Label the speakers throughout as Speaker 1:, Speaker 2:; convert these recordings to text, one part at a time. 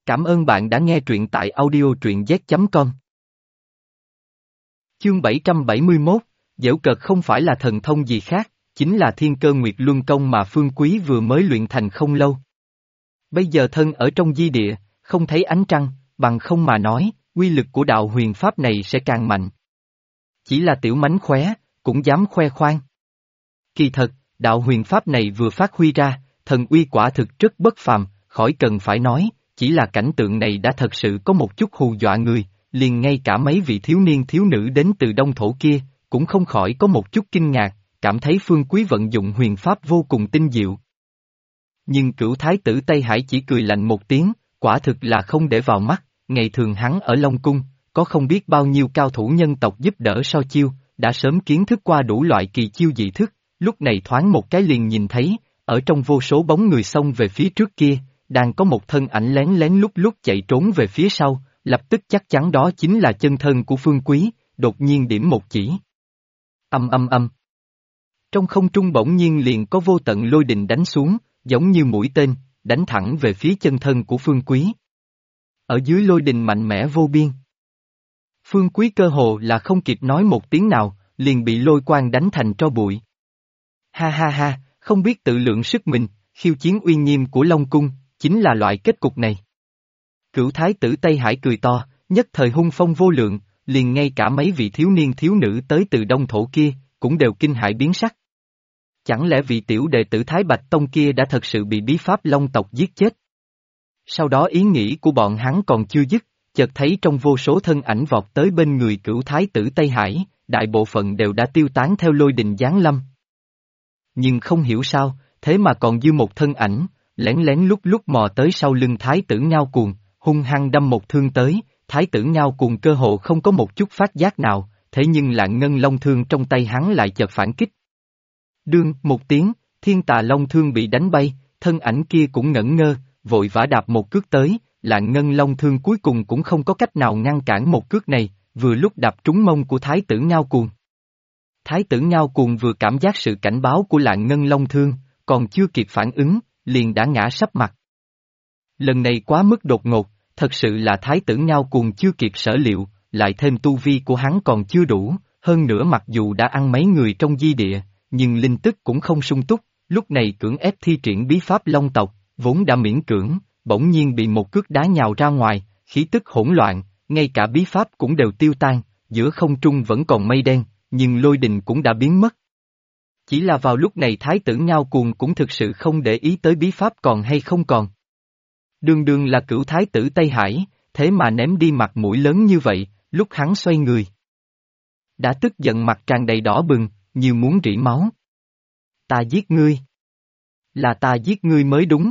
Speaker 1: Cảm ơn bạn đã nghe truyện tại audio truyện z.com. Chương 771, giễu cợt không phải là thần thông gì khác, chính là thiên cơ nguyệt luân công mà Phương Quý vừa mới luyện thành không lâu. Bây giờ thân ở trong di địa, không thấy ánh trăng, bằng không mà nói, uy lực của đạo huyền pháp này sẽ càng mạnh. Chỉ là tiểu mánh khóe, cũng dám khoe khoang. Kỳ thật, đạo huyền pháp này vừa phát huy ra, thần uy quả thực rất bất phàm, khỏi cần phải nói, chỉ là cảnh tượng này đã thật sự có một chút hù dọa người, liền ngay cả mấy vị thiếu niên thiếu nữ đến từ đông thổ kia, cũng không khỏi có một chút kinh ngạc, cảm thấy Phương Quý vận dụng huyền pháp vô cùng tinh diệu. Nhưng cửu thái tử Tây Hải chỉ cười lạnh một tiếng, quả thực là không để vào mắt, ngày thường hắn ở Long Cung, có không biết bao nhiêu cao thủ nhân tộc giúp đỡ so chiêu, đã sớm kiến thức qua đủ loại kỳ chiêu dị thức, lúc này thoáng một cái liền nhìn thấy, ở trong vô số bóng người xông về phía trước kia, đang có một thân ảnh lén lén lúc lúc chạy trốn về phía sau, lập tức chắc chắn đó chính là chân thân của Phương Quý, đột nhiên điểm một chỉ. Âm âm âm. Trong không trung bỗng nhiên liền có vô tận lôi đình đánh xuống, giống như mũi tên, đánh thẳng về phía chân thân của Phương Quý. Ở dưới lôi đình mạnh mẽ vô biên. Phương Quý cơ hồ là không kịp nói một tiếng nào, liền bị lôi quang đánh thành tro bụi. Ha ha ha, không biết tự lượng sức mình, khiêu chiến uy nghiêm của Long Cung, chính là loại kết cục này. Cửu thái tử Tây Hải cười to, nhất thời hung phong vô lượng, liền ngay cả mấy vị thiếu niên thiếu nữ tới từ đông thổ kia, cũng đều kinh hãi biến sắc. Chẳng lẽ vị tiểu đệ tử Thái Bạch Tông kia đã thật sự bị bí pháp Long tộc giết chết? Sau đó ý nghĩ của bọn hắn còn chưa dứt, chợt thấy trong vô số thân ảnh vọt tới bên người cửu thái tử Tây Hải, đại bộ phận đều đã tiêu tán theo lôi đình giáng lâm. Nhưng không hiểu sao, thế mà còn dư một thân ảnh, lén lén lúc lúc mò tới sau lưng thái tử Ngao Cuồng, hung hăng đâm một thương tới, thái tử Ngao Cuồng cơ hồ không có một chút phát giác nào, thế nhưng lạng ngân long thương trong tay hắn lại chợt phản kích. Đương, một tiếng, thiên tà long thương bị đánh bay, thân ảnh kia cũng ngẩn ngơ, vội vã đạp một cước tới, lạng ngân long thương cuối cùng cũng không có cách nào ngăn cản một cước này, vừa lúc đạp trúng mông của thái tử Ngao Cuồng. Thái tử Ngao Cuồng vừa cảm giác sự cảnh báo của lạng ngân long thương, còn chưa kịp phản ứng, liền đã ngã sấp mặt. Lần này quá mức đột ngột, thật sự là thái tử Ngao Cuồng chưa kịp sở liệu, lại thêm tu vi của hắn còn chưa đủ, hơn nữa mặc dù đã ăn mấy người trong di địa, nhưng linh tức cũng không sung túc, lúc này cưỡng ép thi triển bí pháp Long tộc, vốn đã miễn cưỡng, bỗng nhiên bị một cước đá nhào ra ngoài, khí tức hỗn loạn, ngay cả bí pháp cũng đều tiêu tan, giữa không trung vẫn còn mây đen, nhưng lôi đình cũng đã biến mất. Chỉ là vào lúc này thái tử Ngao Cuồng cũng thực sự không để ý tới bí pháp còn hay không còn. Đương đương là cửu thái tử Tây Hải, thế mà ném đi mặt mũi lớn như vậy, lúc hắn xoay người. Đã tức giận mặt tràn đầy đỏ bừng, như muốn rỉ máu. Ta giết ngươi. Là ta giết ngươi mới đúng.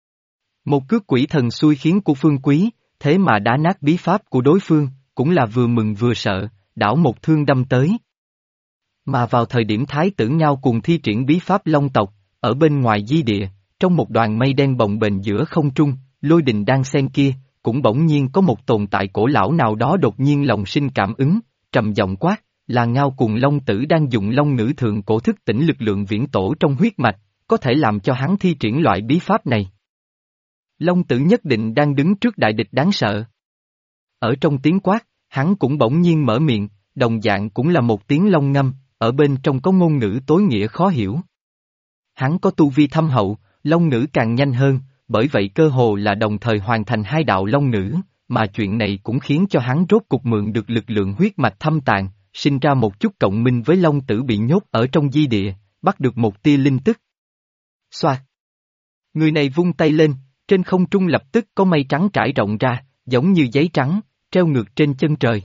Speaker 1: Một cước quỷ thần xui khiến của Phương Quý, thế mà đá nát bí pháp của đối phương, cũng là vừa mừng vừa sợ, đảo một thương đâm tới. Mà vào thời điểm thái tử Ngao Cuồng thi triển bí pháp Long tộc, ở bên ngoài di địa, trong một đoàn mây đen bồng bềnh giữa không trung, lôi đình đang xen kia, cũng bỗng nhiên có một tồn tại cổ lão nào đó đột nhiên lòng sinh cảm ứng, trầm giọng quát, là Ngao Cuồng Long tử đang dùng long ngữ thượng cổ thức tỉnh lực lượng viễn tổ trong huyết mạch, có thể làm cho hắn thi triển loại bí pháp này. Long tử nhất định đang đứng trước đại địch đáng sợ. Ở trong tiếng quát, hắn cũng bỗng nhiên mở miệng, đồng dạng cũng là một tiếng long ngâm, ở bên trong có ngôn ngữ tối nghĩa khó hiểu. Hắn có tu vi thâm hậu, long ngữ càng nhanh hơn, bởi vậy cơ hồ là đồng thời hoàn thành hai đạo long ngữ, mà chuyện này cũng khiến cho hắn rốt cục mượn được lực lượng huyết mạch thâm tàng, sinh ra một chút cộng minh với long tử bị nhốt ở trong di địa, bắt được một tia linh tức. Xoạt! Người này vung tay lên, trên không trung lập tức có mây trắng trải rộng ra, giống như giấy trắng, treo ngược trên chân trời.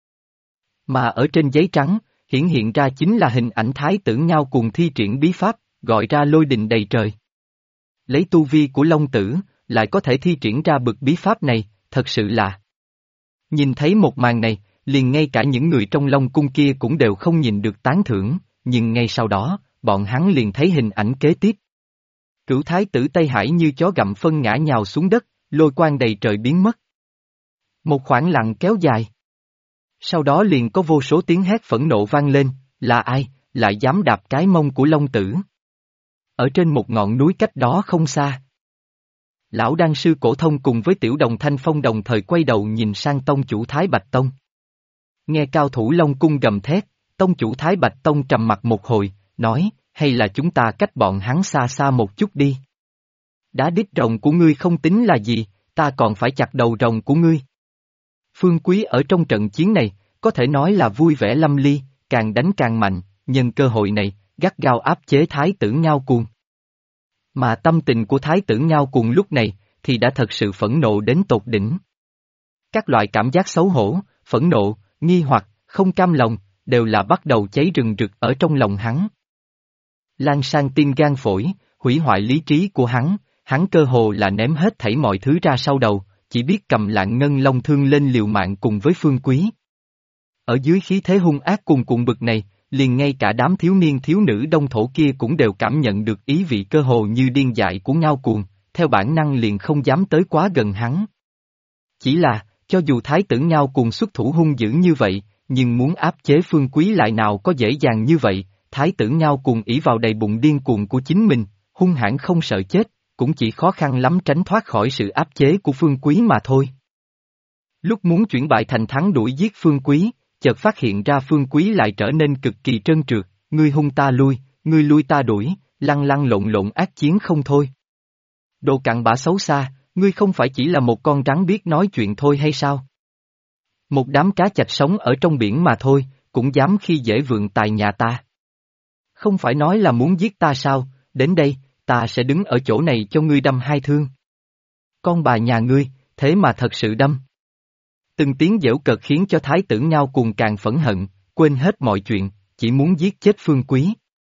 Speaker 1: Mà ở trên giấy trắng, hiển hiện ra chính là hình ảnh thái tử Ngao Cuồng thi triển bí pháp, gọi ra lôi đình đầy trời. Lấy tu vi của Long tử, lại có thể thi triển ra bực bí pháp này, thật sự là. Nhìn thấy một màn này, liền ngay cả những người trong Long cung kia cũng đều không nhìn được tán thưởng, nhưng ngay sau đó, bọn hắn liền thấy hình ảnh kế tiếp. Cửu thái tử Tây Hải như chó gặm phân ngã nhào xuống đất, lôi quang đầy trời biến mất. Một khoảng lặng kéo dài. Sau đó liền có vô số tiếng hét phẫn nộ vang lên, là ai, lại dám đạp cái mông của Long tử. Ở trên một ngọn núi cách đó không xa. Lão đan sư Cổ Thông cùng với Tiểu Đồng Thanh Phong đồng thời quay đầu nhìn sang tông chủ Thái Bạch Tông. Nghe cao thủ Long Cung gầm thét, tông chủ Thái Bạch Tông trầm mặt một hồi, nói, hay là chúng ta cách bọn hắn xa xa một chút đi. Đá đít rồng của ngươi không tính là gì, ta còn phải chặt đầu rồng của ngươi. Phương Quý ở trong trận chiến này, có thể nói là vui vẻ lâm ly, càng đánh càng mạnh, nhân cơ hội này, gắt gao áp chế Thái tử Ngao Cuồng. Mà tâm tình của Thái tử Ngao Cuồng lúc này, thì đã thật sự phẫn nộ đến tột đỉnh. Các loại cảm giác xấu hổ, phẫn nộ, nghi hoặc, không cam lòng, đều là bắt đầu cháy rừng rực ở trong lòng hắn. Lan sang tim gan phổi, hủy hoại lý trí của hắn cơ hồ là ném hết thảy mọi thứ ra sau đầu, chỉ biết cầm lạng ngân long thương lên liều mạng cùng với Phương Quý. Ở dưới khí thế hung ác cùng cuộn bực này, liền ngay cả đám thiếu niên thiếu nữ đông thổ kia cũng đều cảm nhận được ý vị cơ hồ như điên dại của Ngao Cuồng, theo bản năng liền không dám tới quá gần hắn. Chỉ là, cho dù Thái tử Ngao Cuồng xuất thủ hung dữ như vậy, nhưng muốn áp chế Phương Quý lại nào có dễ dàng như vậy, Thái tử Ngao Cuồng ỷ vào đầy bụng điên cuồng của chính mình, hung hãn không sợ chết, cũng chỉ khó khăn lắm tránh thoát khỏi sự áp chế của Phương Quý mà thôi. Lúc muốn chuyển bại thành thắng đuổi giết Phương Quý, chợt phát hiện ra Phương Quý lại trở nên cực kỳ trơn trượt, ngươi hung ta lui, ngươi lui ta đuổi, lăn lăn lộn lộn ác chiến không thôi. Đồ cặn bã xấu xa, ngươi không phải chỉ là một con rắn biết nói chuyện thôi hay sao? Một đám cá chạch sống ở trong biển mà thôi, cũng dám khi dễ vượng tài nhà ta. Không phải nói là muốn giết ta sao, đến đây, ta sẽ đứng ở chỗ này cho ngươi đâm hai thương. Con bà nhà ngươi, thế mà thật sự đâm. Từng tiếng giễu cợt khiến cho Thái tử Ngao Cuồng càng phẫn hận, quên hết mọi chuyện, chỉ muốn giết chết Phương Quý.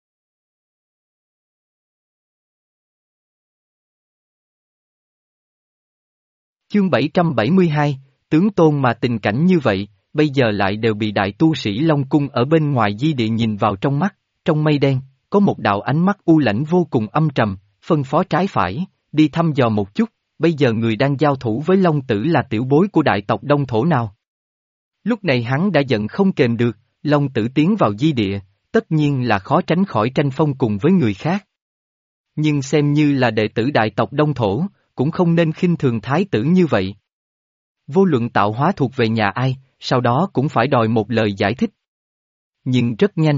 Speaker 1: Chương 772, tướng tôn mà tình cảnh như vậy, bây giờ lại đều bị đại tu sĩ Long Cung ở bên ngoài di địa nhìn vào trong mắt, trong mây đen, có một đạo ánh mắt u lãnh vô cùng âm trầm, phân phó trái phải, đi thăm dò một chút, bây giờ người đang giao thủ với Long Tử là tiểu bối của đại tộc Đông Thổ nào. Lúc này hắn đã giận không kềm được, Long Tử tiến vào di địa, tất nhiên là khó tránh khỏi tranh phong cùng với người khác. Nhưng xem như là đệ tử đại tộc Đông Thổ, cũng không nên khinh thường thái tử như vậy. Vô luận tạo hóa thuộc về nhà ai, sau đó cũng phải đòi một lời giải thích. Nhưng rất nhanh.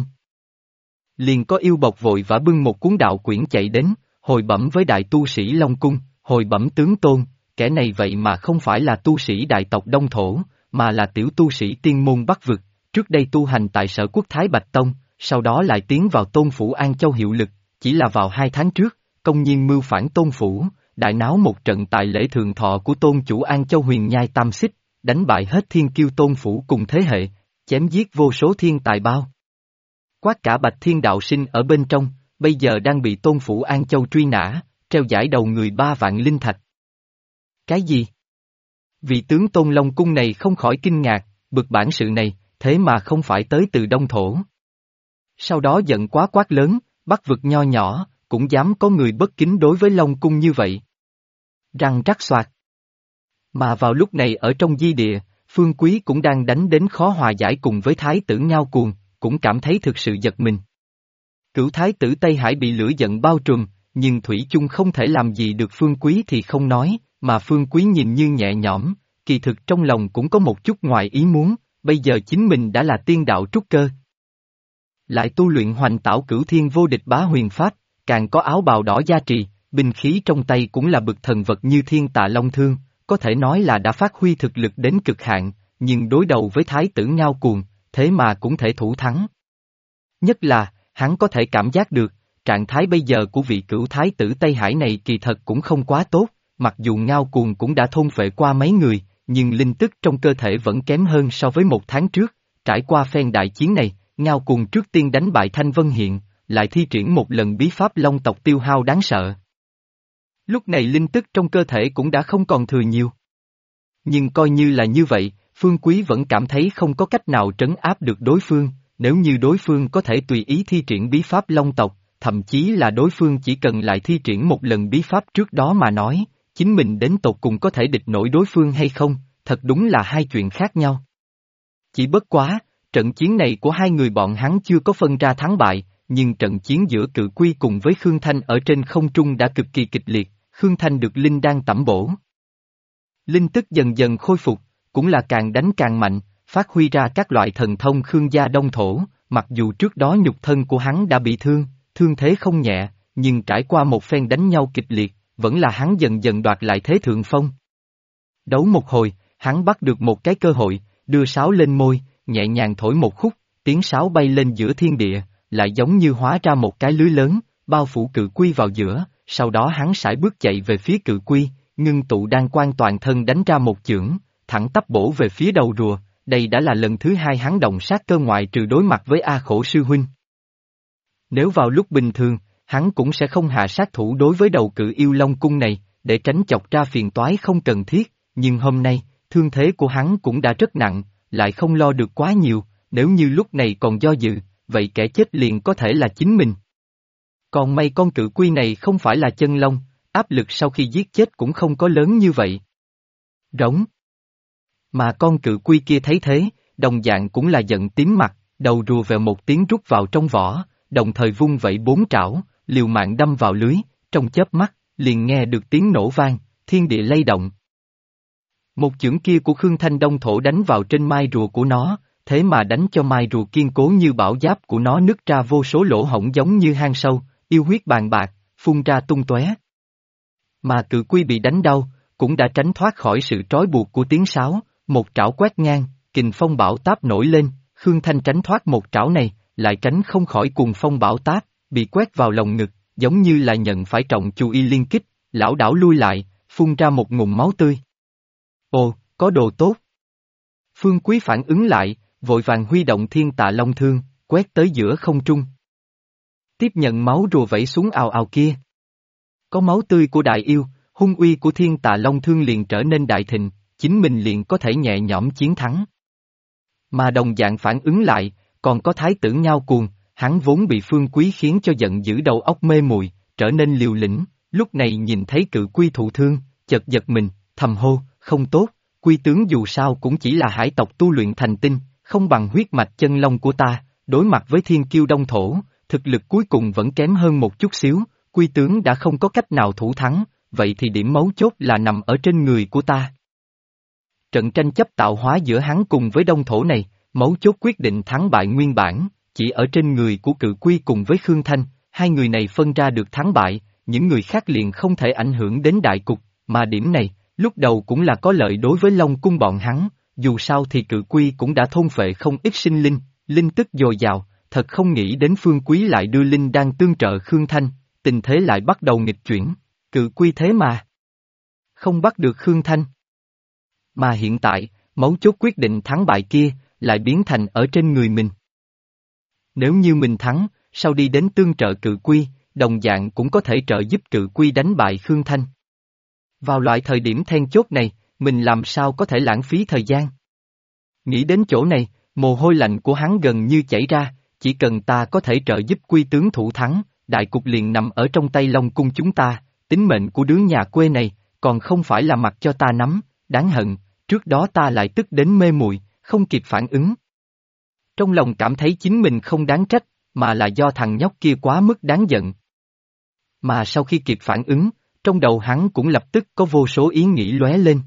Speaker 1: Liền có yêu bộc vội vã bưng một cuốn đạo quyển chạy đến, hồi bẩm với đại tu sĩ Long Cung, hồi bẩm tướng tôn, kẻ này vậy mà không phải là tu sĩ đại tộc Đông Thổ, mà là tiểu tu sĩ tiên môn Bắc Vực, trước đây tu hành tại Sở Quốc Thái Bạch Tông, sau đó lại tiến vào Tôn Phủ An Châu hiệu lực, chỉ là vào 2 tháng trước, công nhiên mưu phản Tôn Phủ, đại náo một trận tại lễ thượng thọ của Tôn Chủ An Châu Huyền Nhai Tam Xích, đánh bại hết thiên kiêu Tôn Phủ cùng thế hệ, chém giết vô số thiên tài bao. Quát cả Bạch Thiên Đạo Sinh ở bên trong, bây giờ đang bị Tôn Phủ An Châu truy nã, treo giải đầu người 3 vạn linh thạch. Cái gì? Vị tướng Tôn Long Cung này không khỏi kinh ngạc, bực bản sự này, thế mà không phải tới từ Đông Thổ. Sau đó giận quá quát lớn, Bắc Vực nho nhỏ, cũng dám có người bất kính đối với Long Cung như vậy. Răng rắc xoạc. Mà vào lúc này ở trong di địa, Phương Quý cũng đang đánh đến khó hòa giải cùng với Thái tử Ngao Cuồng, cũng cảm thấy thực sự giật mình. Cửu Thái tử Tây Hải bị lửa giận bao trùm, nhưng Thủy chung không thể làm gì được Phương Quý thì không nói, mà Phương Quý nhìn như nhẹ nhõm, kỳ thực trong lòng cũng có một chút ngoài ý muốn, bây giờ chính mình đã là tiên đạo trúc cơ. Lại tu luyện hoành tảo cửu thiên vô địch bá huyền pháp, càng có áo bào đỏ gia trì, binh khí trong tay cũng là bực thần vật như thiên tà long thương, có thể nói là đã phát huy thực lực đến cực hạn, nhưng đối đầu với Thái tử Ngao Cuồng, thế mà cũng thể thủ thắng. Nhất là, hắn có thể cảm giác được, trạng thái bây giờ của vị cửu Thái tử Tây Hải này kỳ thật cũng không quá tốt, mặc dù Ngao Cuồng cũng đã thôn phệ qua mấy người, nhưng linh tức trong cơ thể vẫn kém hơn so với 1 tháng trước, trải qua phen đại chiến này, Ngao Cuồng trước tiên đánh bại Thanh Vân Hiện, lại thi triển một lần bí pháp Long tộc tiêu hao đáng sợ. Lúc này linh tức trong cơ thể cũng đã không còn thừa nhiều. Nhưng coi như là như vậy, Phương Quý vẫn cảm thấy không có cách nào trấn áp được đối phương, nếu như đối phương có thể tùy ý thi triển bí pháp Long tộc, thậm chí là đối phương chỉ cần lại thi triển một lần bí pháp trước đó mà nói, chính mình đến tột cùng có thể địch nổi đối phương hay không, thật đúng là hai chuyện khác nhau. Chỉ bất quá, trận chiến này của hai người bọn hắn chưa có phân ra thắng bại, nhưng trận chiến giữa Cự Quy cùng với Khương Thanh ở trên không trung đã cực kỳ kịch liệt, Khương Thanh được linh đan tẩm bổ. Linh tức dần dần khôi phục, cũng là càng đánh càng mạnh, phát huy ra các loại thần thông Khương gia đông thổ, mặc dù trước đó nhục thân của hắn đã bị thương, thương thế không nhẹ, nhưng trải qua một phen đánh nhau kịch liệt, vẫn là hắn dần dần đoạt lại thế thượng phong. Đấu một hồi, hắn bắt được một cái cơ hội, đưa sáo lên môi, nhẹ nhàng thổi một khúc, tiếng sáo bay lên giữa thiên địa, lại giống như hóa ra một cái lưới lớn, bao phủ cự quy vào giữa, sau đó hắn sải bước chạy về phía cự quy, ngưng tụ đan quan toàn thân đánh ra một chưởng, thẳng tắp bổ về phía đầu rùa, đây đã là lần thứ hai hắn động sát cơ ngoại trừ đối mặt với A Khổ sư huynh. Nếu vào lúc bình thường, hắn cũng sẽ không hạ sát thủ đối với đầu cự yêu long cung này, để tránh chọc ra phiền toái không cần thiết, nhưng hôm nay, thương thế của hắn cũng đã rất nặng, lại không lo được quá nhiều, nếu như lúc này còn do dự, vậy kẻ chết liền có thể là chính mình. Còn may con cự quy này không phải là chân long, áp lực sau khi giết chết cũng không có lớn như vậy. Rống. Mà con cự quy kia thấy thế, đồng dạng cũng là giận tím mặt, đầu rùa vèo một tiếng rút vào trong vỏ, đồng thời vung vẩy bốn trảo, liều mạng đâm vào lưới, trong chớp mắt, liền nghe được tiếng nổ vang, thiên địa lay động. Một chưởng kia của Khương Thanh Đông thổ đánh vào trên mai rùa của nó, thế mà đánh cho mai rùa kiên cố như bảo giáp của nó nứt ra vô số lỗ hổng giống như hang sâu, yêu huyết bàn bạc, phun ra tung tóe. Mà cự quy bị đánh đau, cũng đã tránh thoát khỏi sự trói buộc của tiếng sáo, một trảo quét ngang, kình phong bão táp nổi lên, Khương Thanh tránh thoát một trảo này, lại tránh không khỏi cuồng phong bão táp, bị quét vào lồng ngực, giống như là nhận phải trọng chú y liên kích, lảo đảo lui lại, phun ra một ngụm máu tươi. Ồ, có đồ tốt. Phương Quý phản ứng lại, vội vàng huy động thiên tạ long thương, quét tới giữa không trung. Tiếp nhận máu rùa vẩy xuống ào ào kia. Có máu tươi của đại yêu, hung uy của thiên tạ long thương liền trở nên đại thịnh, chính mình liền có thể nhẹ nhõm chiến thắng. Mà đồng dạng phản ứng lại, còn có thái tử Ngao Cuồng, hắn vốn bị Phương Quý khiến cho giận dữ đầu óc mê muội, trở nên liều lĩnh, lúc này nhìn thấy cự quy thụ thương, chợt giật mình, thầm hô, không tốt, quy tướng dù sao cũng chỉ là hải tộc tu luyện thành tinh, không bằng huyết mạch chân long của ta, đối mặt với thiên kiêu đông thổ, thực lực cuối cùng vẫn kém hơn một chút xíu, quy tướng đã không có cách nào thủ thắng, vậy thì điểm mấu chốt là nằm ở trên người của ta. Trận tranh chấp tạo hóa giữa hắn cùng với đông thổ này, mấu chốt quyết định thắng bại nguyên bản, chỉ ở trên người của cự quy cùng với Khương Thanh, hai người này phân ra được thắng bại, những người khác liền không thể ảnh hưởng đến đại cục, mà điểm này, lúc đầu cũng là có lợi đối với Long cung bọn hắn, dù sao thì cự quy cũng đã thôn phệ không ít sinh linh, linh tức dồi dào, thật không nghĩ đến Phương Quý lại đưa linh đang tương trợ Khương Thanh, tình thế lại bắt đầu nghịch chuyển, cự quy thế mà không bắt được Khương Thanh. Mà hiện tại, mấu chốt quyết định thắng bại kia, lại biến thành ở trên người mình. Nếu như mình thắng, sau đi đến tương trợ cự quy, đồng dạng cũng có thể trợ giúp cự quy đánh bại Khương Thanh. Vào loại thời điểm then chốt này, mình làm sao có thể lãng phí thời gian. Nghĩ đến chỗ này, mồ hôi lạnh của hắn gần như chảy ra, chỉ cần ta có thể trợ giúp quy tướng thủ thắng, đại cục liền nằm ở trong tay Long cung chúng ta, tính mệnh của đứa nhà quê này, còn không phải là mặc cho ta nắm, đáng hận, trước đó ta lại tức đến mê muội, không kịp phản ứng. Trong lòng cảm thấy chính mình không đáng trách, mà là do thằng nhóc kia quá mức đáng giận. Mà sau khi kịp phản ứng, trong đầu hắn cũng lập tức có vô số ý nghĩ lóe lên.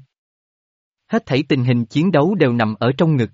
Speaker 1: Hết thảy tình hình chiến đấu đều nằm ở trong ngực.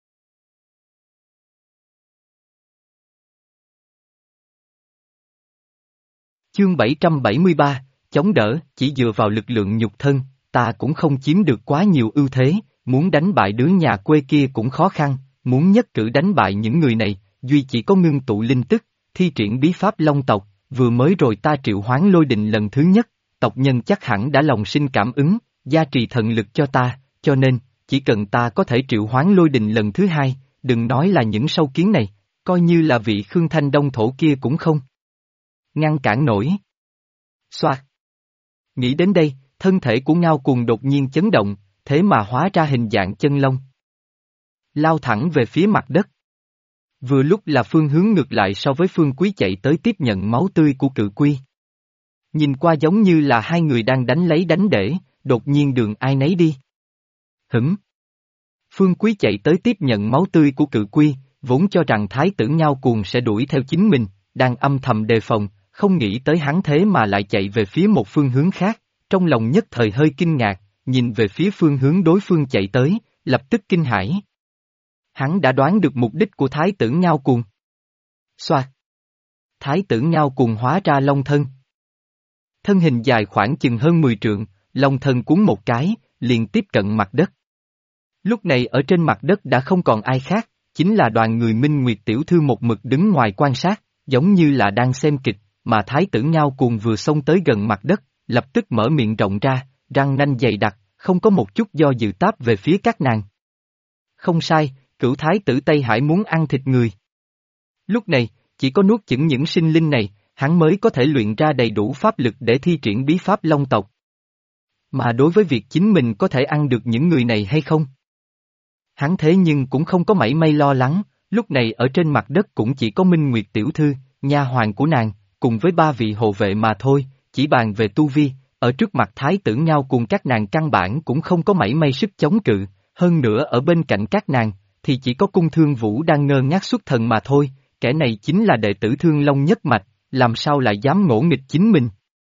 Speaker 1: Chương 773, chống đỡ, chỉ dựa vào lực lượng nhục thân, ta cũng không chiếm được quá nhiều ưu thế, muốn đánh bại đứa nhà quê kia cũng khó khăn, muốn nhất cử đánh bại những người này, duy chỉ có ngưng tụ linh tức, thi triển bí pháp Long tộc, vừa mới rồi ta triệu hoán lôi đình lần thứ nhất, tộc nhân chắc hẳn đã lòng sinh cảm ứng, gia trì thần lực cho ta, cho nên, chỉ cần ta có thể triệu hoán lôi đình lần thứ hai, đừng nói là những sâu kiến này, coi như là vị Khương Thanh Đông thổ kia cũng không ngăn cản nổi. Xoạt. Nghĩ đến đây, thân thể của Ngao Cuồng đột nhiên chấn động, thế mà hóa ra hình dạng chân long. Lao thẳng về phía mặt đất. Vừa lúc là phương hướng ngược lại so với Phương Quý chạy tới tiếp nhận máu tươi của cự quy. Nhìn qua giống như là hai người đang đánh lấy đánh để, đột nhiên đường ai nấy đi. Phương Quý chạy tới tiếp nhận máu tươi của cự quy, vốn cho rằng thái tử Ngao Cuồng sẽ đuổi theo chính mình, đang âm thầm đề phòng, không nghĩ tới hắn thế mà lại chạy về phía một phương hướng khác, trong lòng nhất thời hơi kinh ngạc, nhìn về phía phương hướng đối phương chạy tới, lập tức kinh hãi. Hắn đã đoán được mục đích của Thái tử Ngao Cuồng. Xoạt! Thái tử Ngao Cuồng hóa ra long thân. Thân hình dài khoảng chừng hơn 10 trượng, long thân cuốn một cái, liền tiếp cận mặt đất. Lúc này ở trên mặt đất đã không còn ai khác, chính là đoàn người Minh Nguyệt tiểu thư một mực đứng ngoài quan sát, giống như là đang xem kịch, mà Thái tử Ngao Cuồng vừa xông tới gần mặt đất, lập tức mở miệng rộng ra, răng nanh dày đặc, không có một chút do dự táp về phía các nàng. Không sai, cửu Thái tử Tây Hải muốn ăn thịt người. Lúc này, chỉ có nuốt chửng những sinh linh này, hắn mới có thể luyện ra đầy đủ pháp lực để thi triển bí pháp Long tộc. Mà đối với việc chính mình có thể ăn được những người này hay không? Hắn thế nhưng cũng không có mảy may lo lắng, lúc này ở trên mặt đất cũng chỉ có Minh Nguyệt tiểu thư, nha hoàn của nàng, cùng với 3 vị hộ vệ mà thôi, chỉ bàn về tu vi, ở trước mặt Thái tử Ngao Cuồng các nàng căn bản cũng không có mảy may sức chống cự, hơn nữa ở bên cạnh các nàng, thì chỉ có Cung Thương Vũ đang ngơ ngác xuất thần mà thôi, kẻ này chính là đệ tử Thương Long nhất mạch, làm sao lại dám ngỗ nghịch chính mình.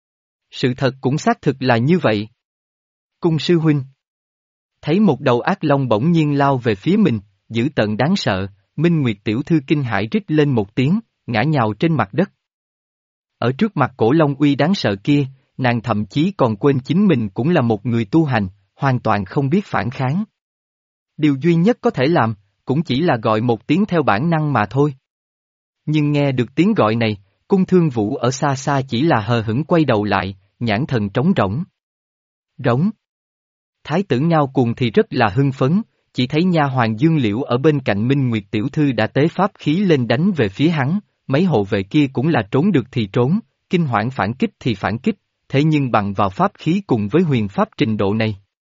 Speaker 1: Sự thật cũng xác thực là như vậy. Cung sư huynh. Thấy một đầu ác long bỗng nhiên lao về phía mình, dữ tợn đáng sợ, Minh Nguyệt tiểu thư kinh hãi rít lên một tiếng, ngã nhào trên mặt đất. Ở trước mặt cổ long uy đáng sợ kia, nàng thậm chí còn quên chính mình cũng là một người tu hành, hoàn toàn không biết phản kháng. Điều duy nhất có thể làm, cũng chỉ là gọi một tiếng theo bản năng mà thôi. Nhưng nghe được tiếng gọi này, Cung Thương Vũ ở xa xa chỉ là hờ hững quay đầu lại, nhãn thần trống rỗng. Rống. Thái tử Ngao Cuồng thì rất là hưng phấn, chỉ thấy nha hoàn Dương Liễu ở bên cạnh Minh Nguyệt tiểu thư đã tế pháp khí lên đánh về phía hắn, mấy hộ vệ kia cũng là trốn được thì trốn, kinh hoảng phản kích thì phản kích, thế nhưng bằng vào pháp khí cùng với huyền pháp trình độ này.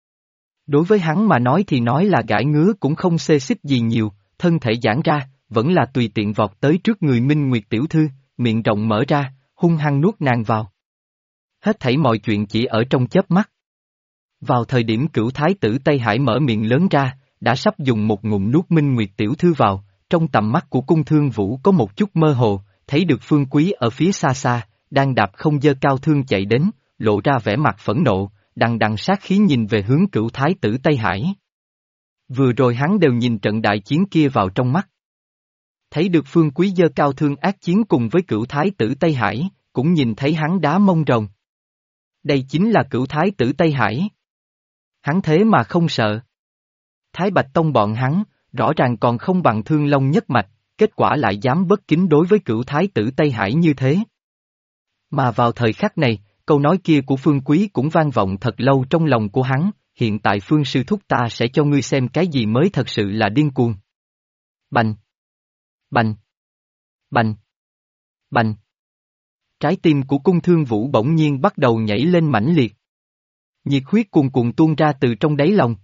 Speaker 1: Đối với hắn mà nói thì nói là gãi ngứa cũng không xê xích gì nhiều, thân thể giãn ra, vẫn là tùy tiện vọt tới trước người Minh Nguyệt tiểu thư, miệng rộng mở ra, hung hăng nuốt nàng vào. Hết thảy mọi chuyện chỉ ở trong chớp mắt. Vào thời điểm cửu Thái tử Tây Hải mở miệng lớn ra, đã sắp dùng một ngụm nuốt Minh Nguyệt tiểu thư vào, trong tầm mắt của Cung Thương Vũ có một chút mơ hồ, thấy được Phương Quý ở phía xa xa, đang đạp không dơ cao thương chạy đến, lộ ra vẻ mặt phẫn nộ, đằng đằng sát khí nhìn về hướng cửu Thái tử Tây Hải. Vừa rồi hắn đều nhìn trận đại chiến kia vào trong mắt. Thấy được Phương Quý dơ cao thương ác chiến cùng với cửu Thái tử Tây Hải, cũng nhìn thấy hắn đá mông rồng. Đây chính là cửu Thái tử Tây Hải. Hắn thế mà không sợ. Thái Bạch Tông bọn hắn, rõ ràng còn không bằng Thương Long nhất mạch, kết quả lại dám bất kính đối với cửu Thái tử Tây Hải như thế. Mà vào thời khắc này, câu nói kia của Phương Quý cũng vang vọng thật lâu trong lòng của hắn, hiện tại Phương sư thúc ta sẽ cho ngươi xem cái gì mới thật sự là điên cuồng. Bành! Bành! Bành! Bành! Trái tim của Cung Thương Vũ bỗng nhiên bắt đầu nhảy lên mãnh liệt. Nhiệt huyết cuồn cuộn tuôn ra từ trong đáy lòng.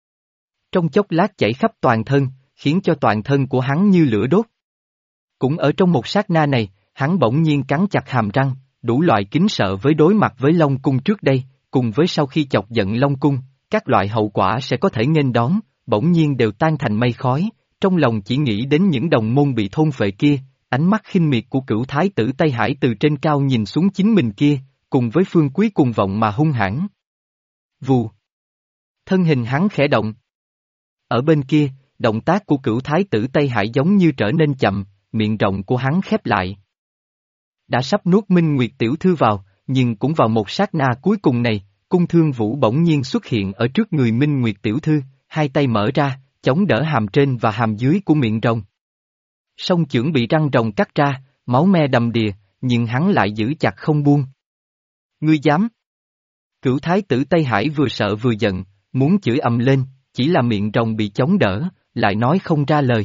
Speaker 1: Trong chốc lát chảy khắp toàn thân, khiến cho toàn thân của hắn như lửa đốt. Cũng ở trong một sát na này, hắn bỗng nhiên cắn chặt hàm răng, đủ loại kính sợ với đối mặt với Long Cung trước đây, cùng với sau khi chọc giận Long Cung, các loại hậu quả sẽ có thể nghênh đón, bỗng nhiên đều tan thành mây khói, trong lòng chỉ nghĩ đến những đồng môn bị thôn phệ kia, ánh mắt khinh miệt của cửu Thái tử Tây Hải từ trên cao nhìn xuống chính mình kia, cùng với Phương Quý cuồng vọng mà hung hãn. Vù. Thân hình hắn khẽ động. Ở bên kia, động tác của cửu Thái tử Tây Hải giống như trở nên chậm, miệng rộng của hắn khép lại. Đã sắp nuốt Minh Nguyệt tiểu thư vào, nhưng cũng vào một sát na cuối cùng này, Cung Thương Vũ bỗng nhiên xuất hiện ở trước người Minh Nguyệt tiểu thư, hai tay mở ra, chống đỡ hàm trên và hàm dưới của miệng rồng. Song chưởng bị răng rồng cắt ra, máu me đầm đìa, nhưng hắn lại giữ chặt không buông. Ngươi dám? Cửu Thái tử Tây Hải vừa sợ vừa giận, muốn chửi ầm lên, chỉ là miệng rồng bị chống đỡ, lại nói không ra lời.